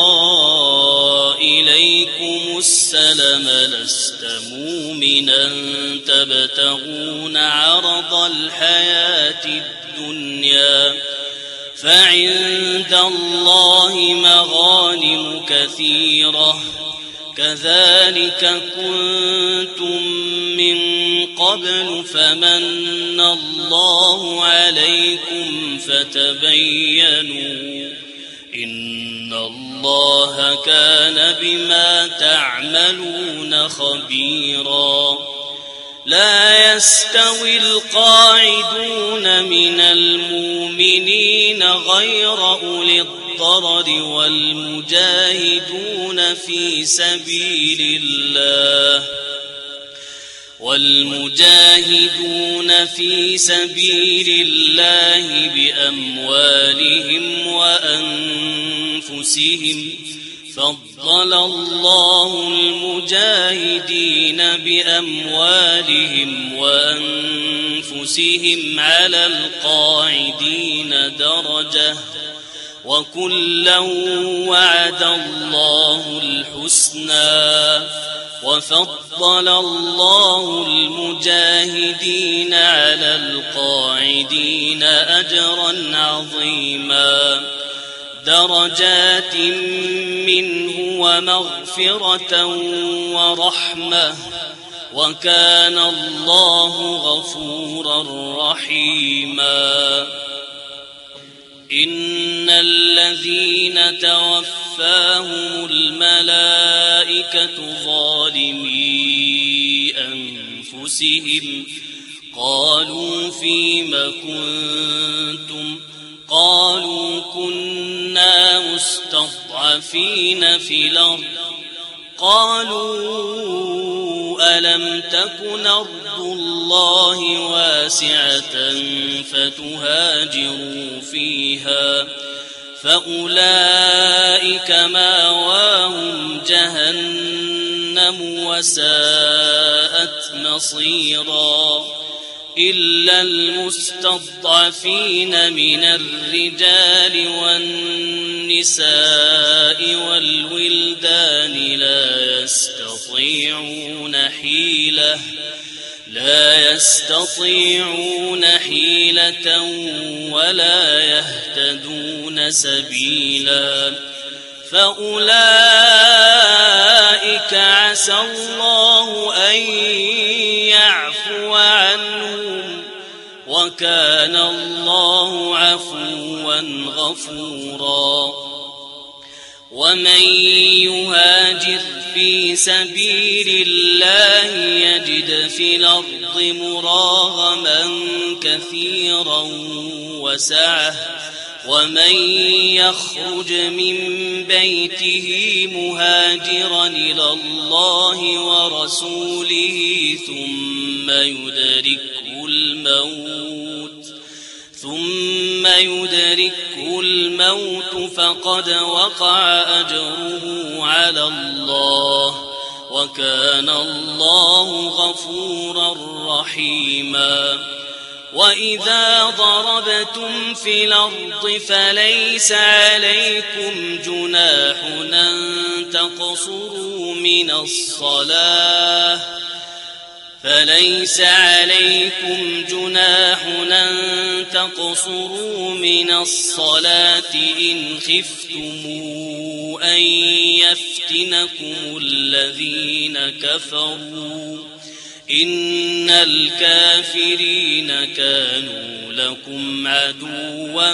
إليكم السلم لست مؤمنا تبتغون عرض الحياة الدنيا فعند الله مغانم كثيرة كذلك كنتم من قبل فمن الله عليكم فتبينوا إن الله كان بما تعملون خبيرا لا يستوي القاعدون من المؤمنين غير أولي الضرر والمجاهدون في سبيل الله والمجاهدون في سبيل الله بأموالهم وأنفسهم فضل الله المجاهدين بأموالهم وأنفسهم على القاعدين درجة وكلا وعد الله الحسنى وفضل الله المجاهدين على القاعدين أجرا عظيما درجات منه ومغفرة ورحمة وكان الله غفورا رحيما إن الذين توفاهم الملائكة ظالمي أنفسهم قالوا فيم كنتم قالوا كنا مستضعفين في الأرض قالوا ألم تكن أرض الله واسعة فتهاجروا فيها فأولئك مأواهم جهنم وساءت مصيرا إلا المستضعفين من الرجال والنساء والولدان لا يستطيعون حيلة لا يستطيعون حيلة ولا يهتدون سبيلا فأولئك عسى الله أن يعفو عنهم وكان الله عفوا غفورا ومن يهاجر في سبيل الله يجد في الأرض مراغما كثيرا وسعة ومن يخرج من بيته مهاجرا إلى الله ورسوله ثم يدركه الموت ثم يدركه الموت فقد وقع أجره على الله وكان الله غفورا رحيما وإذا ضربتم في الأرض فليس عليكم جناح أن تقصروا من الصلاة فليس عليكم جناح أن تقصروا من الصلاة إن خفتم أن يفتنكم الذين كفروا إن الكافرين كانوا لكم عدوا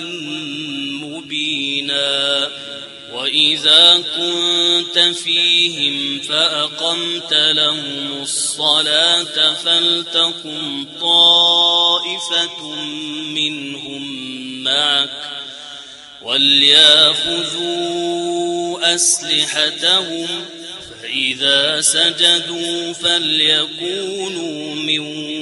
مبينا وإذا كنت فيهم فأقمت لهم الصلاة فلتقم طائفة منهم معك وليأخذوا أسلحتهم فإذا سجدوا فليكونوا من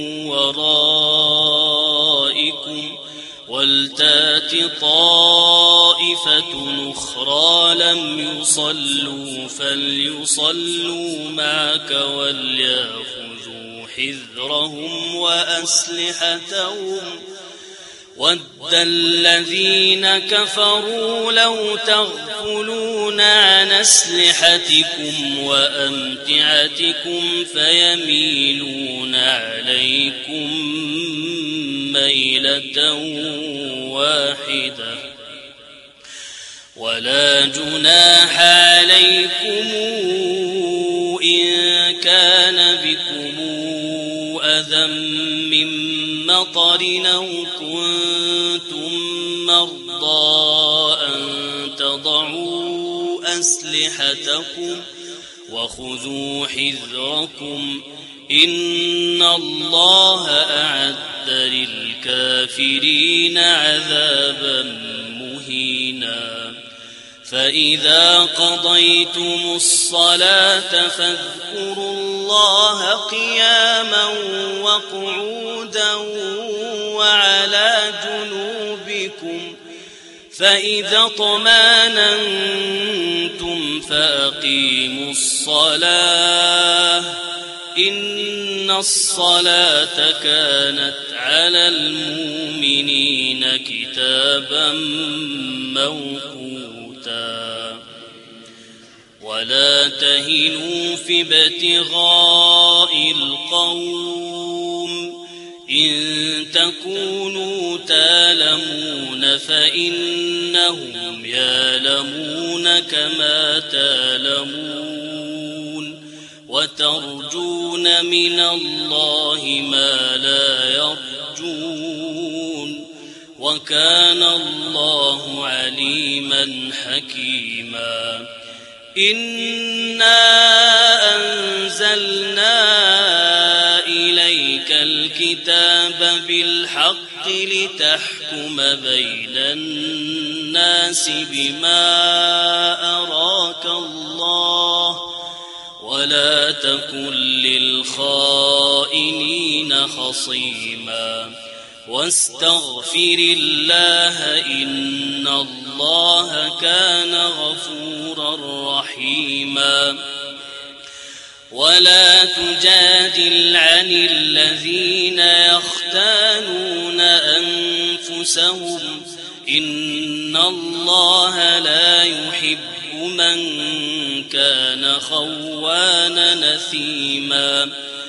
ورائكم ولتات طائفة أخرى لم يصلوا فليصلوا معك وليأخذوا حذرهم وأسلحتهم ود الذين كفروا لو تغفلون عن أسلحتكم وأمتعتكم فيميلون عليكم ميلة واحدة ولا جناح عليكم إن كان بكم أذى من مطر أو كنتم مرضى أن تضعوا أسلحتكم وخذوا حذركم إن الله أعد للكافرين عذابا مهينا فإذا قضيتم الصلاة فاذكروا الله قياما وقعودا وعلى جنوبكم فإذا طمأننتم فأقيموا الصلاة إن الصلاة كانت على المؤمنين كتابا موقوتا ولا تهنوا في ابتغاء القوم إن تكونوا تالمون فإنهم يالمون كما تالمون وترجون من الله ما لا يرجون وكان الله عليما حكيما إنا أنزلنا إليك الكتاب بالحق لتحكم بين الناس بما أراك الله ولا تكن للخائنين خصيما واستغفر الله إن الله كان غفورا رحيما ولا تجادل عن الذين يختانون أنفسهم إن الله لا يحب من كان خوانا نثيما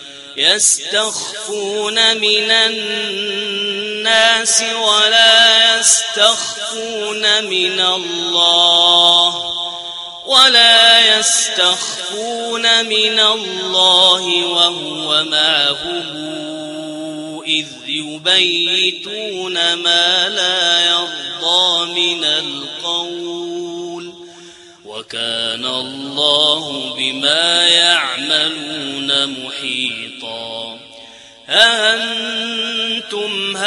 يستخفون من الناس ولا يستخفون من الله ولا يستخفون من الله وهو معهم إذ يبيتون ما لا يرضى من القول وكان الله بما يعملون محيطا أنتم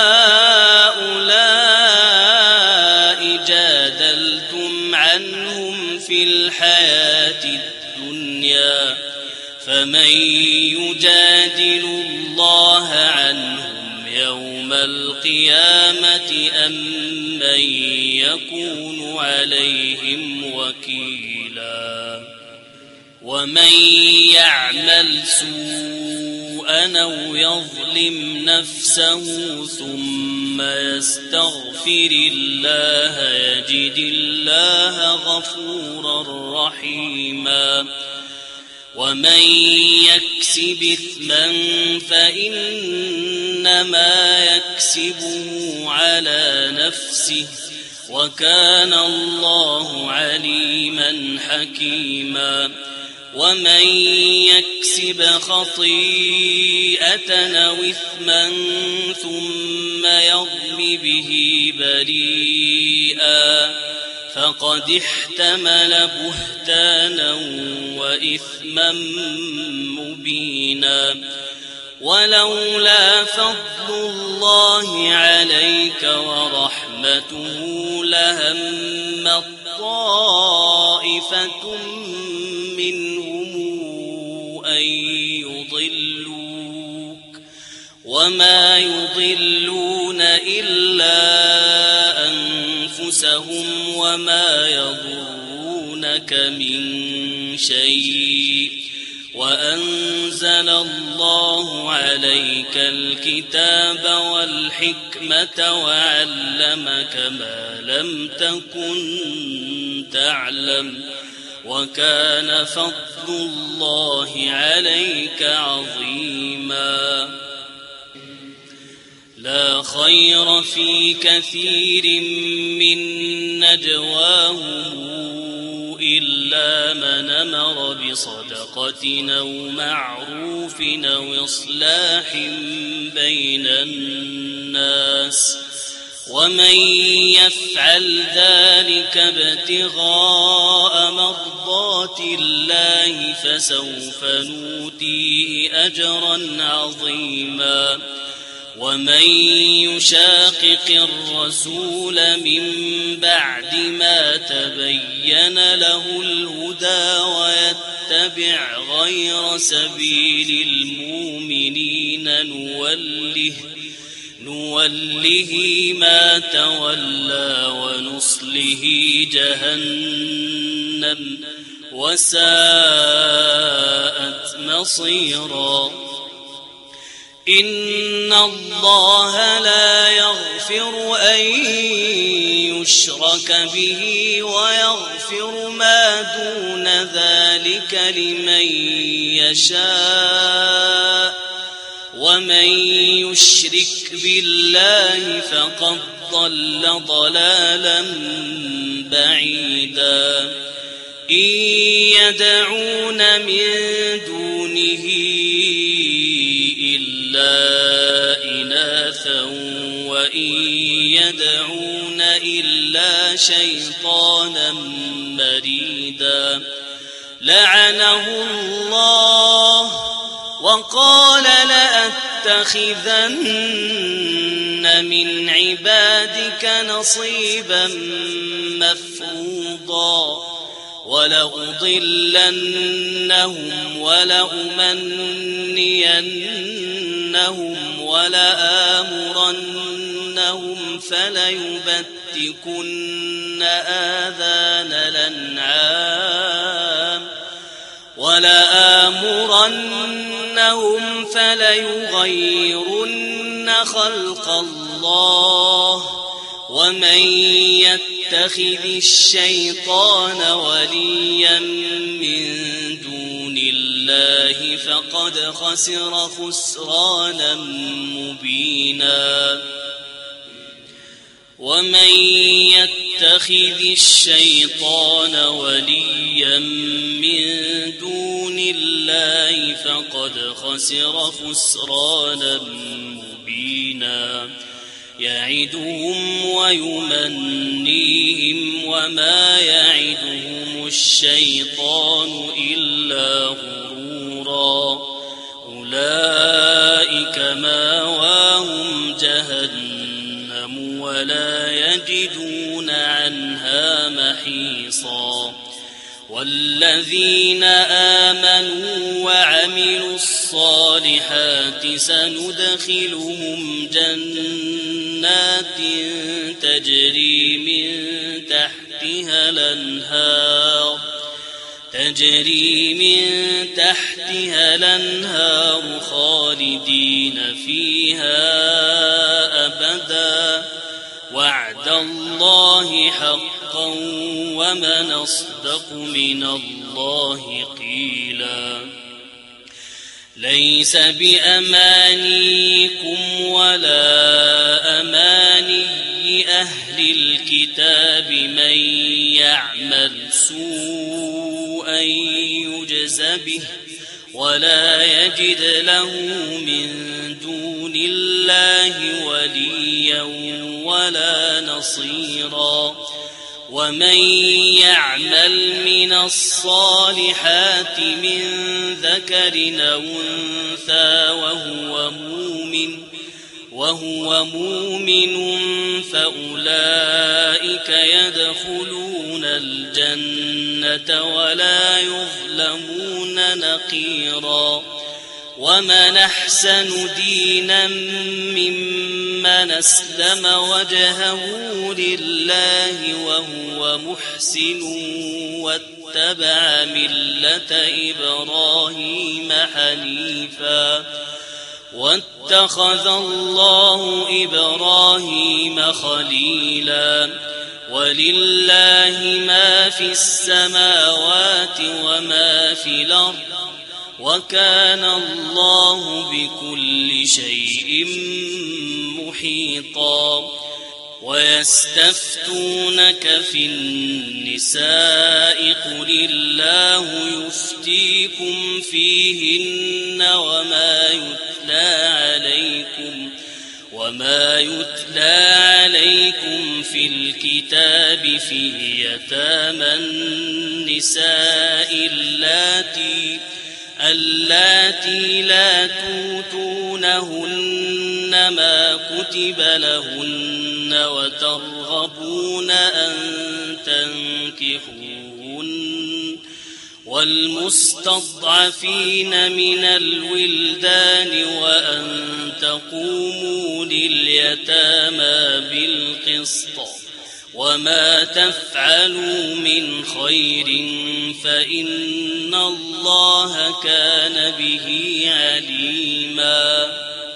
هؤلاء جادلتم عنهم في الحياة الدنيا فمن يجادل الله عنهم يوم القيامة أم من يكون عليهم وكيلا ومن يعمل سوءا أو يظلم نفسه ثم يستغفر الله يجد الله غفورا رحيما ومن يكسب إثما فإنما يكسبه على نفسه وكان الله عليما حكيما ومن يكسب خطيئة أو إثما ثم يرم به بريئا فقد احتمل بهتانا وإثما مبينا ولولا فضل الله عليك ورحمته لهم طائفة منهم أن يضلوك وما يضلون إلا أنفسهم وما يضرونك من شيء وأنزل الله عليك الكتاب والحكمة وعلمك ما لم تكن تعلم وكان فضل الله عليك عظيما لا خير في كثير من نجواهم إلا من أمر بصدقة أو معروف أو إصلاح بين الناس ومن يفعل ذلك ابتغاء مرضات الله فسوف نؤتيه أجرا عظيما ومن يشاقق الرسول من بعد ما تبين له الهدى ويتبع غير سبيل المؤمنين نوله نوله ما تولى ونصله جهنم وساءت مصيرا إن الله لا يغفر أن يشرك به ويغفر ما دون ذلك لمن يشاء ومن يشرك بالله فقد ضل ضلالا بعيدا إن يدعون من دونه إلا إناثا وإن يدعون إلا شيطانا مريدا لعنه الله وقال لأتخذن من عبادك نصيبا مفروضا ولأضلنهم ولأمنينهم ولآمرنهم فليبتكن آذان الأنعام ولآمرنهم فليغيرن خلق الله ومن يتخذ الشيطان وليا من دون الله فقد خسر خسرانا مبينا ومن يتخذ الشيطان وليا من دون الله فقد خسر خسرانا مبينا يعدهم ويمنيهم وما يعدهم الشيطان إلا غرورا أولئك مأواهم جهنم ولا يجدون عنها محيصا والذين آمنوا وعملوا الصالحات سندخلهم جنات تجري من تحتها الأنهار تجري من تحتها الأنهار خالدين فيها أبدا وعد الله حقا حقا ومن أصدق من الله قيلا ليس بأمانيكم ولا أماني أهل الكتاب من يعمل سوءا يجز به ولا يجد له من دون الله وليا ولا نصيرا ومن يعمل من الصالحات من ذكر أو أنثى وهو مؤمن وهو مؤمن فأولئك يدخلون الجنة ولا يظلمون نقيرا ومن أحسن دينا ممن أسلم وجهه لله وهو محسن واتبع ملة إبراهيم حنيفا واتخذ الله إبراهيم خليلا ولله ما في السماوات وما في الأرض وكان الله بكل شيء محيطا ويستفتونك في النساء قل الله يفتيكم فيهن وما يتلى عليكم وما يتلى عليكم في الكتاب في يتامى النساء اللاتي اللاتي لا توتونهن ما كتب لهن وترغبون أن تنكحوهن والمستضعفين من الولدان وأن تقوموا لليتامى بالقسط وما تفعلوا من خير فإن الله كان به عليما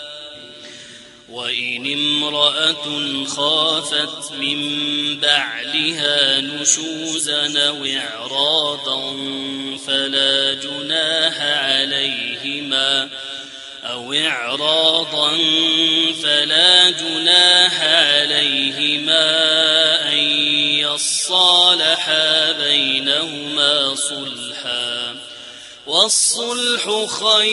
وإن امرأة خافت من بعلها نشوزا أو إعراضا فلا جناح عليهما أو إعراضا فلا جناح عليهما أن يصالحا بينهما صلحا والصلح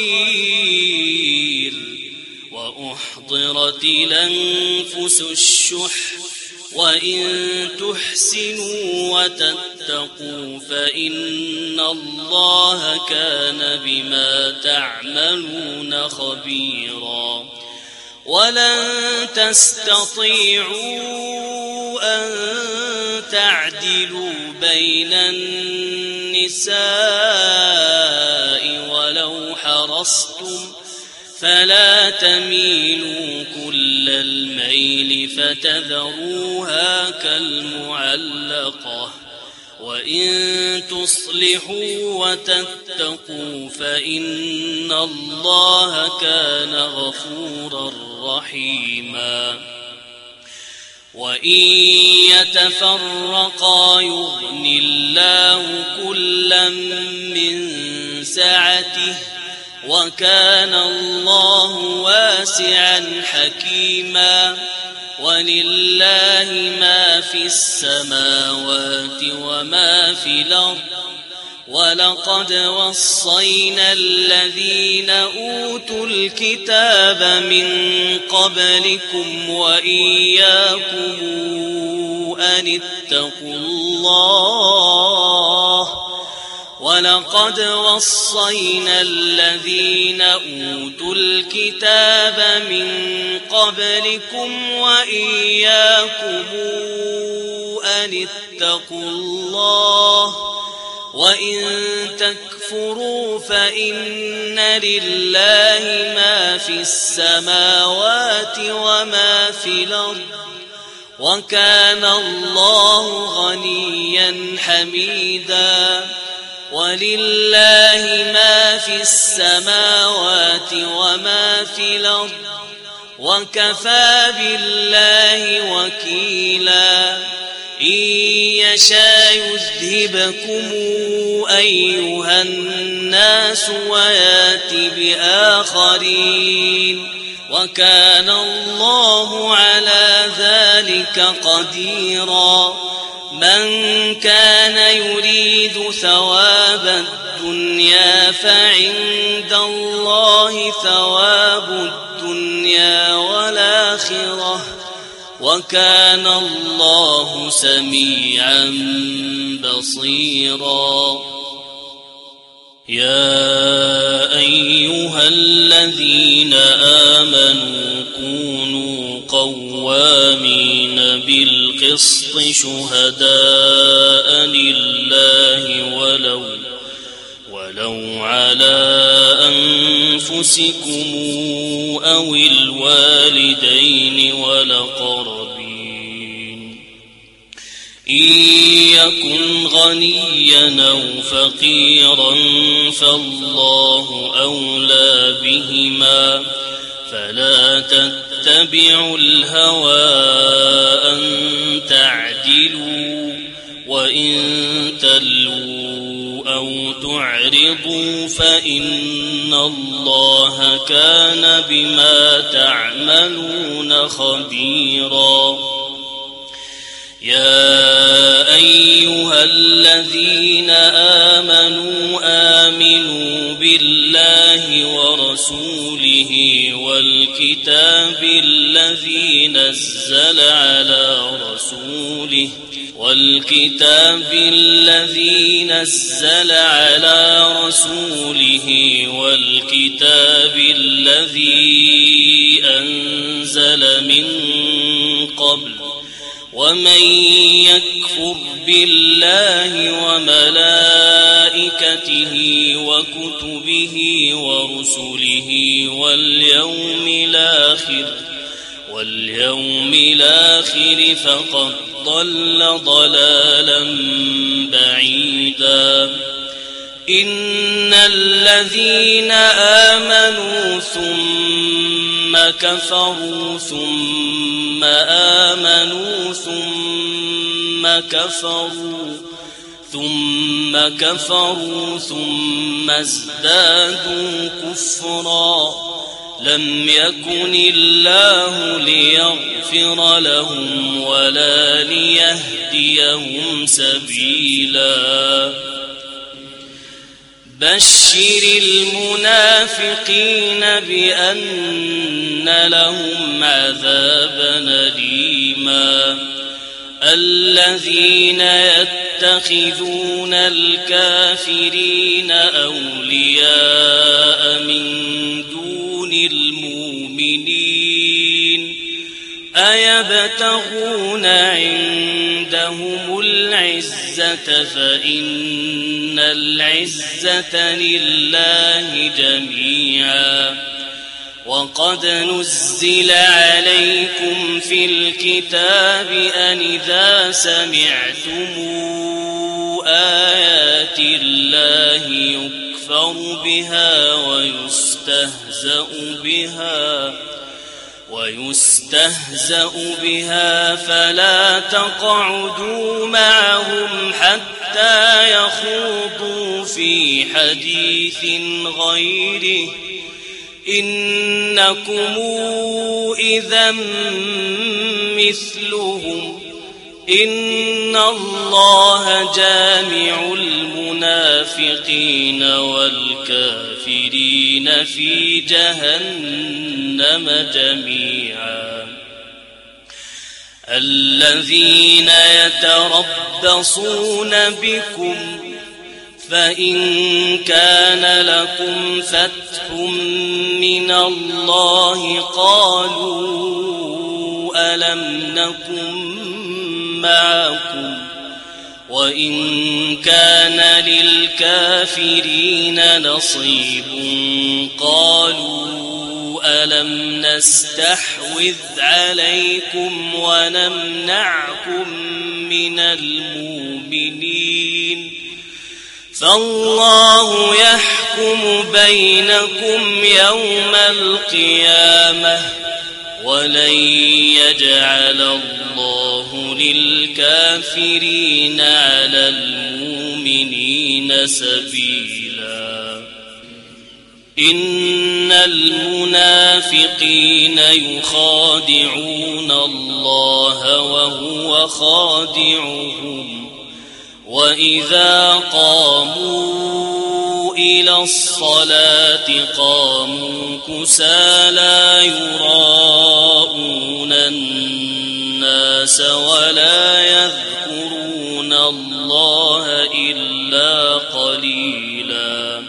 خير وأحضرت الأنفس الشح وإن تحسنوا وتتقوا فإن الله كان بما تعملون خبيرا ولن تستطيعوا أن تعدلوا بين النساء ولو حرصتم فلا تميلوا كل الميل فتذروها كالمعلقة وإن تصلحوا وتتقوا فإن الله كان غفورا رحيما وإن يتفرقا يغن الله كلا من سعته وكان الله واسعا حكيما ولله ما في السماوات وما في الأرض ولقد وصينا الذين أوتوا الكتاب من قبلكم وإياكم أن اتقوا الله ولقد وصينا الذين أوتوا الكتاب من قبلكم وإياكم أن اتقوا الله وإن تكفروا فإن لله ما في السماوات وما في الأرض وكان الله غنيا حميدا ولله ما في السماوات وما في الأرض وكفى بالله وكيلا إن يشاء يذهبكم أيها الناس ويات بآخرين وكان الله على ذلك قديرا من كان يريد ثواب الدنيا فعند الله ثواب الدنيا والآخرة وكان الله سميعا بصيرا يا أيها الذين آمنوا كونوا قوامين بالقسط شهداء لله ولو ولو على أنفسكم أو الوالدين والأقربين إن يكن غنيا أو فقيرا فالله أولى بهما فلا تتبعوا الهوى أن تعدلوا وإن تلووا أو تعرضوا فإن الله كان بما تعملون خبيرا يا أيها الذين آمنوا آمنوا بالله ورسوله والكتاب الذي نزل على رسوله والكتاب الذي نزل على رسوله والكتاب الذي أنزل من قبل ومن يكفر بالله وملائكته وكتبه ورسله واليوم الآخر واليوم الآخر فقد ضل ضلالا بعيدا إن الذين آمنوا ثم كفروا ثم آمنوا ثم كفروا ثم كفروا ثم ازدادوا كفرا لم يكن الله ليغفر لهم ولا ليهديهم سبيلا بشر المنافقين بأن لهم عذابا أليما الذين يتخذون الكافرين أولياء من دون المؤمنين أيبتغون عندهم العزة فإن العزة لله جميعا وقد نزل عليكم في الكتاب أن إذا سمعتم آيات الله يكفر بها ويستهزأ بها ويستهزأ بها فلا تقعدوا معهم حتى يخوضوا في حديث غيره إنكم إذا مثلهم إن الله جامع المنافقين والكافرين في جهنم جميعا الذين يتربصون بكم فإن كان لكم فتح من الله قالوا ألم نكن معكم وإن كان للكافرين نصيب قالوا ألم نستحوذ عليكم ونمنعكم من المؤمنين فالله يحكم بينكم يوم القيامة ولن يجعل الله للكافرين على المؤمنين سبيلا إن المنافقين يخادعون الله وهو خادعهم وإذا قاموا إلى الصلاة قاموا كسالى يراءون الناس ولا يذكرون الله إلا قليلا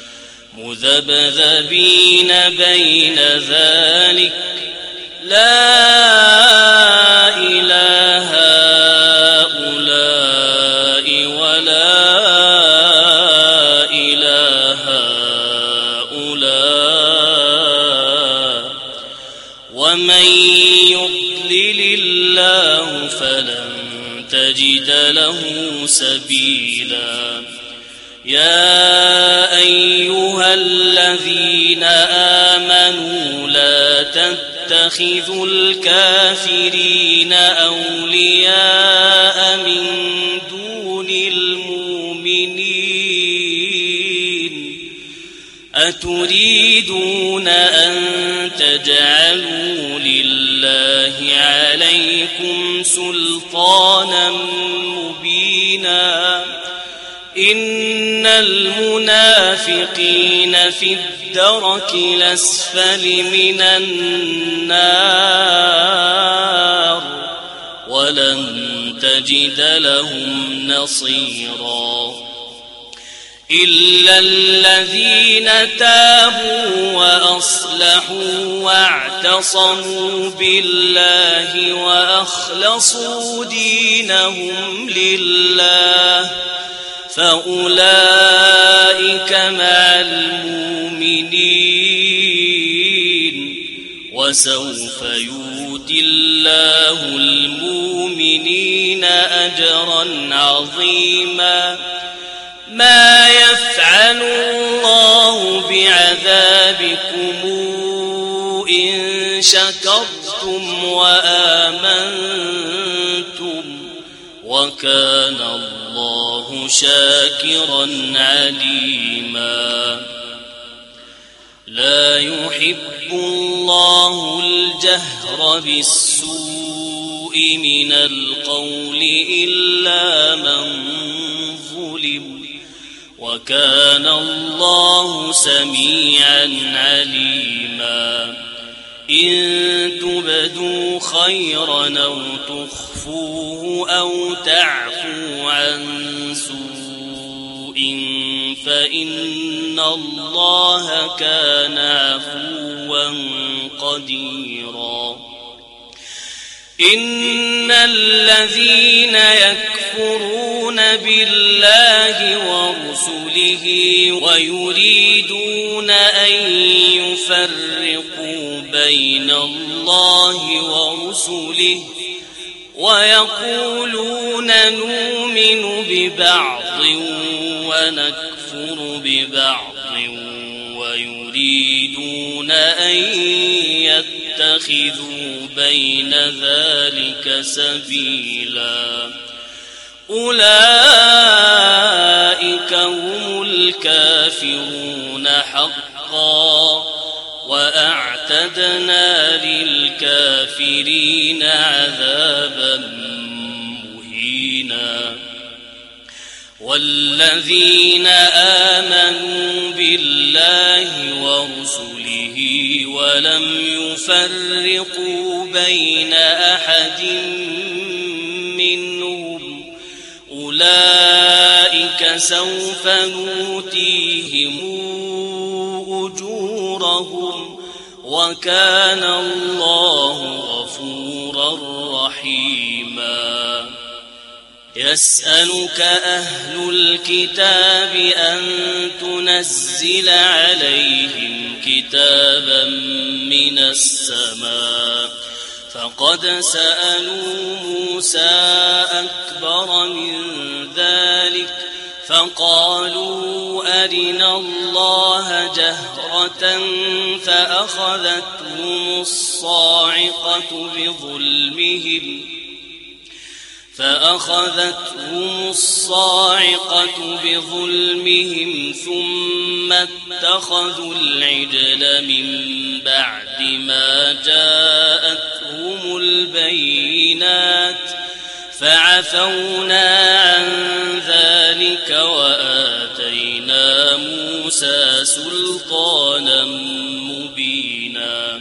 مذبذبين بين ذلك لا إله هؤلاء ولا إله هؤلاء ومن يضلل الله فلن تجد له سبيلا يا أيها الذين آمنوا لا تتخذوا الكافرين أولياء من دون المؤمنين أتريدون أن تجعلوا لله عليكم سلطانا مبينا إن المنافقين في الدرك الأسفل من النار ولن تجد لهم نصيرا إلا الذين تابوا وأصلحوا واعتصموا بالله وأخلصوا دينهم لله فأولئك مع المؤمنين وسوف يؤتي الله المؤمنين أجرا عظيما ما يفعل الله بعذابكم إن شكرتم وآمنتم وكان الله شاكرا عليما لا يحب الله الجهر بالسوء من القول إلا من ظلم وكان الله سميعا عليما إن تبدوا خيرا أو تخفوه أو تعفوا عن سوء فإن الله كان عفوا قديرا إن الذين يكفرون بالله ورسله ويريدون أن يفرقوا بين الله ورسله ويقولون نؤمن ببعض ونكفر ببعض ويريدون أن يتخذوا بين ذلك سبيلا أولئك هم الكافرون حقا وأعتدنا للكافرين عذابا مهينا والذين آمنوا بالله ورسله ولم يفرقوا بين أحد منهم أولئك سوف نؤتيهم أجورهم وكان الله غفورا رحيما يسألك أهل الكتاب أن تنزل عليهم كتابا من السماء فقد سألوا موسى أكبر من ذلك فقالوا أرنا الله جهرة فأخذتهم الصاعقة بظلمهم فأخذتهم الصاعقة بظلمهم ثم اتخذوا العجل من بعد ما جاءتهم البينات فعفونا عن ذلك وآتينا موسى سلطانا مبينا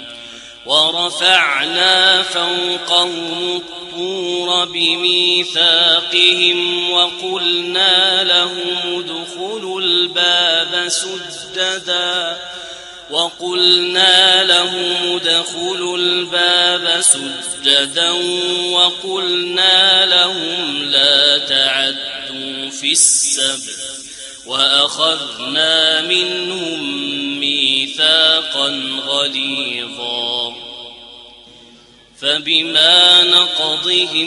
ورفعنا فوقهم الطور بميثاقهم وقلنا لهم ادخلوا الباب سجدا وقلنا لهم ادخلوا الباب سجدا وقلنا لهم لا تعدوا في السبت وأخذنا منهم ميثاقا غليظا فبما نقضهم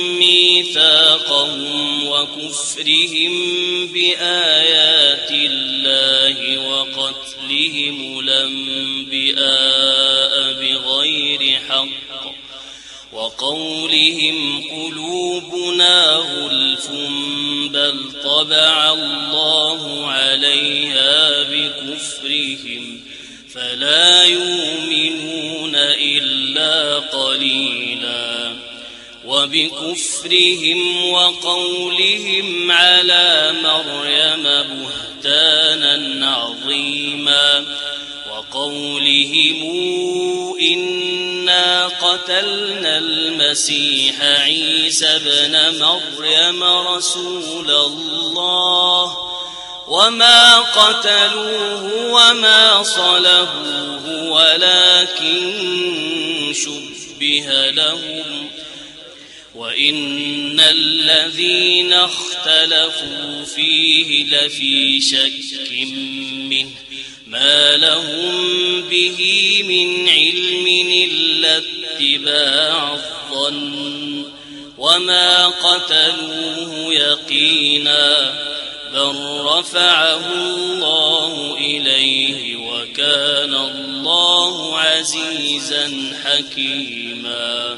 ميثاقهم وكفرهم بآيات الله وقتلهم الأنبياء بغير حق وقولهم قلوبنا غلف بل طبع الله عليها بكفرهم فلا يؤمنون إلا قليلا وبكفرهم وقولهم على مريم بهتانا عظيما وقولهم إنا قتلنا المسيح عيسى ابن مريم رسول الله وما قتلوه وما صلبوه ولكن شبه لهم وإن الذين اختلفوا فيه لفي شك منه ما لهم به من علم إلا اتباع الظن وما قتلوه يقينا بل رفعه الله إليه وكان الله عزيزا حكيما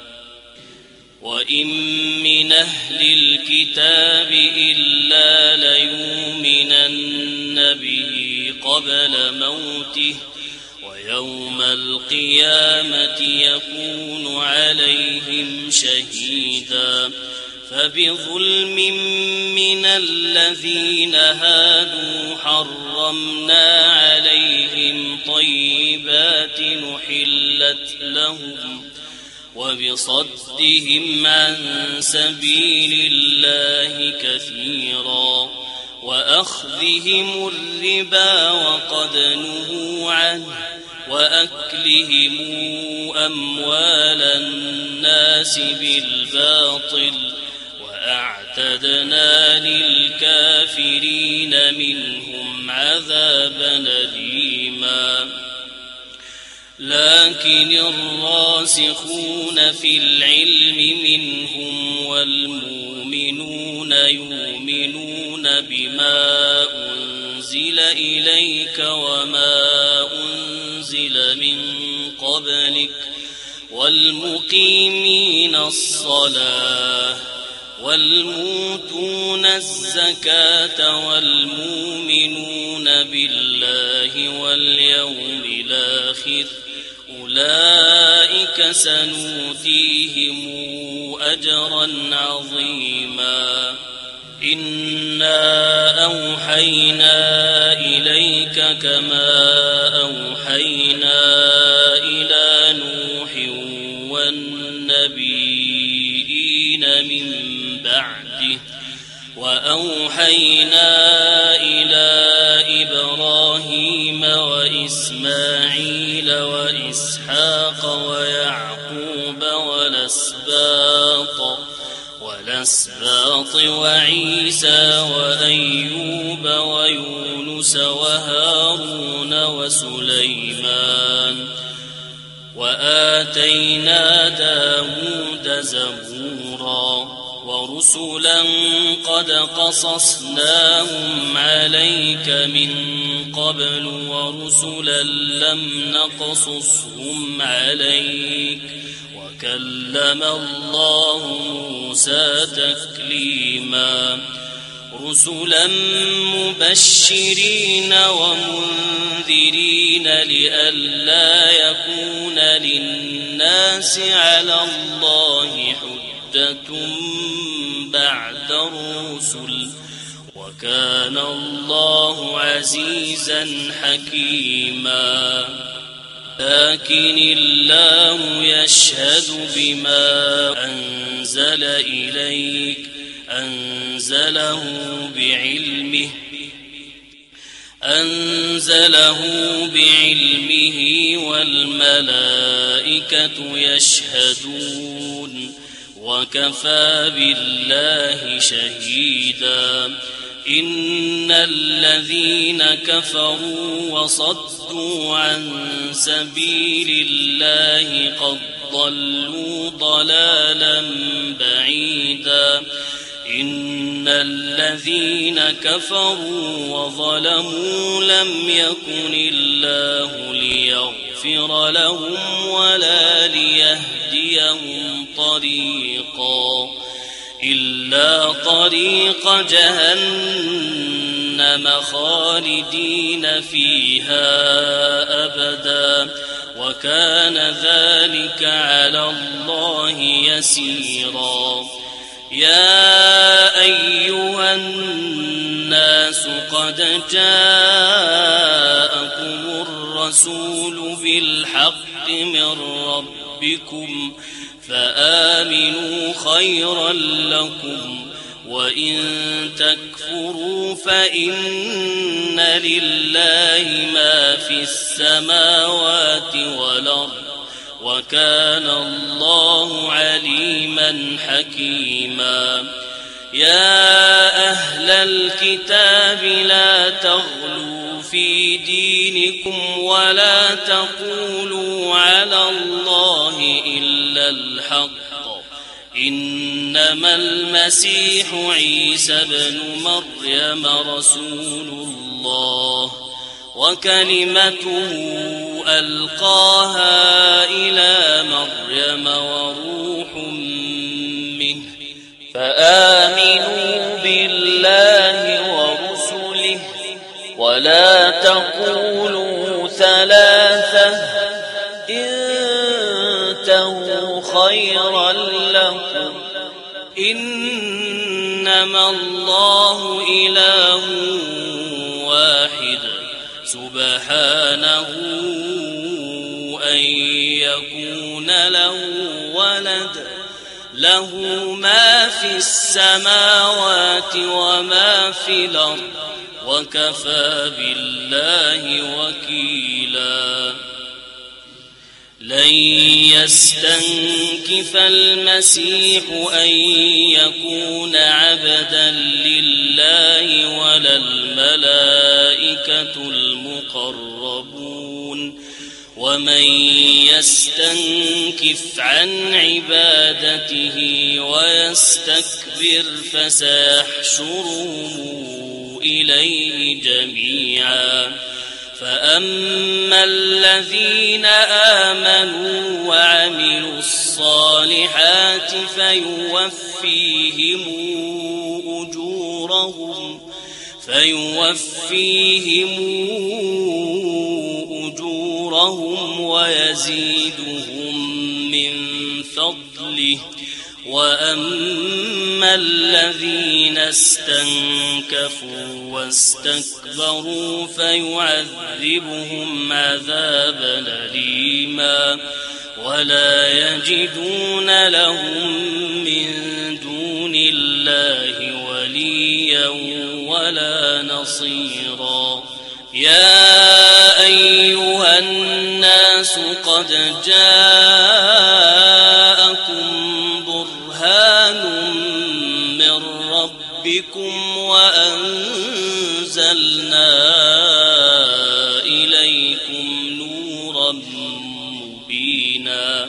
وإن من أهل الكتاب إلا ليؤمنن به قبل موته ويوم القيامة يكون عليهم شهيدا فبظلم من الذين هادوا حرمنا عليهم طيبات نحلت لهم وبصدهم عن سبيل الله كثيرا وأخذهم الربا وقد نهوا عنه وأكلهم أموال الناس بالباطل وأعتدنا للكافرين منهم عذابا أليما لكن الراسخون في العلم منهم والمؤمنون يؤمنون بما أنزل إليك وما أنزل من قبلك والمقيمين الصلاة والموتون الزكاة والمؤمنون بالله واليوم الآخر أولئك سنؤتيهم أجرا عظيما إنا أوحينا إليك كما أوحينا إلى نوح والنبيين من بعده وأوحينا إلى إبراهيم وإسماعيل وإسحاق ويعقوب والأسباط والأسباط وعيسى وأيوب ويونس وهارون وسليمان وآتينا داود زبورا ورسلا قد قصصناهم عليك من قبل ورسلا لم نقصصهم عليك وكلم الله موسى تكليما رسلا مبشرين ومنذرين لئلا يكون للناس على الله حجة بعد الرسل وكان الله عزيزا حكيما لكن الله يشهد بما أنزل إليك أنزله بعلمه أنزله بعلمه والملائكة يشهدون وكفى بالله شهيدا إن الذين كفروا وصدوا عن سبيل الله قد ضلوا ضلالا بعيدا إن الذين كفروا وظلموا لم يكن الله ليغفر لهم ولا ليهديهم طريقا إلا طريق جهنم خالدين فيها أبدا وكان ذلك على الله يسيرا يا أيها الناس قد جاءكم الرسول بالحق من ربكم فآمنوا خيرا لكم وإن تكفروا فإن لله ما في السماوات والأرض وكان الله عليما حكيما يا أهل الكتاب لا تغلوا في دينكم ولا تقولوا على الله إلا الحق إنما المسيح عيسى ابن مريم رسول الله وكلمته ألقاها إلى مريم وروح منه فآمنوا بالله ورسله ولا تقولوا ثلاثة انتهوا خيرا لكم إنما الله إله واحد سبحانه أن يكون له ولد له ما في السماوات وما في الأرض وكفى بالله وكيلا لن يستنكف المسيح أن يكون عبدا لله ولا الملائكة المقربون ومن يستنكف عن عبادته ويستكبر فسيحشرهم إليه جميعا فأما الذين آمنوا وعملوا الصالحات فيوفيهم أجورهم فيوفيهم أجورهم ويزيدهم من فضله وأما الذين استنكفوا واستكبروا فيعذبهم عذابا أليما ولا يجدون لهم من دون الله وليا ولا نصيرا يا أيها الناس قد جاءكم برهان من ربكم وأنزلنا إليكم نورا مبينا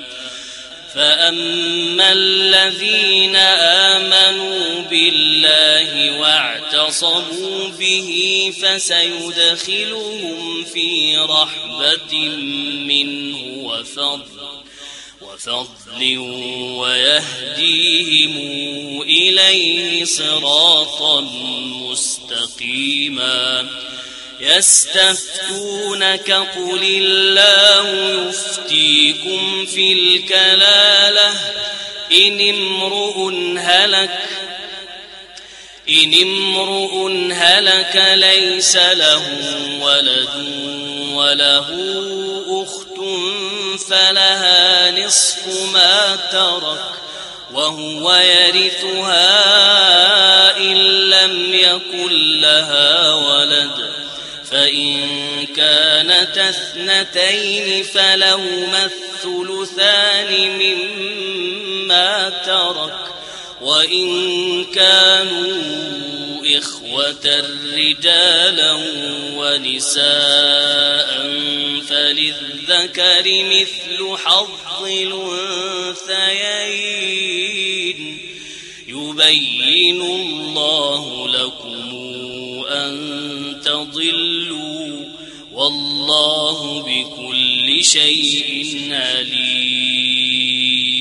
فأما الذين آمنوا بالله واعتصموا به فسيدخلهم في رحمة منه وفضل وفضل ويهديهم إليه صراطا مستقيما يستفتونك قل الله يفتيكم في الكلالة إن امرؤ هلك إن امرؤ هلك ليس له ولد وله أخت فلها نصف ما ترك وهو يرثها إن لم يكن لها ولد فإن كانت اثنتين فلهما الثلثان مما ترك وإن كانوا إخوة رجالا ونساء فللذكر مثل حظ الأنثيين يبين الله لكم أن تضلوا والله بكل شيء عليم.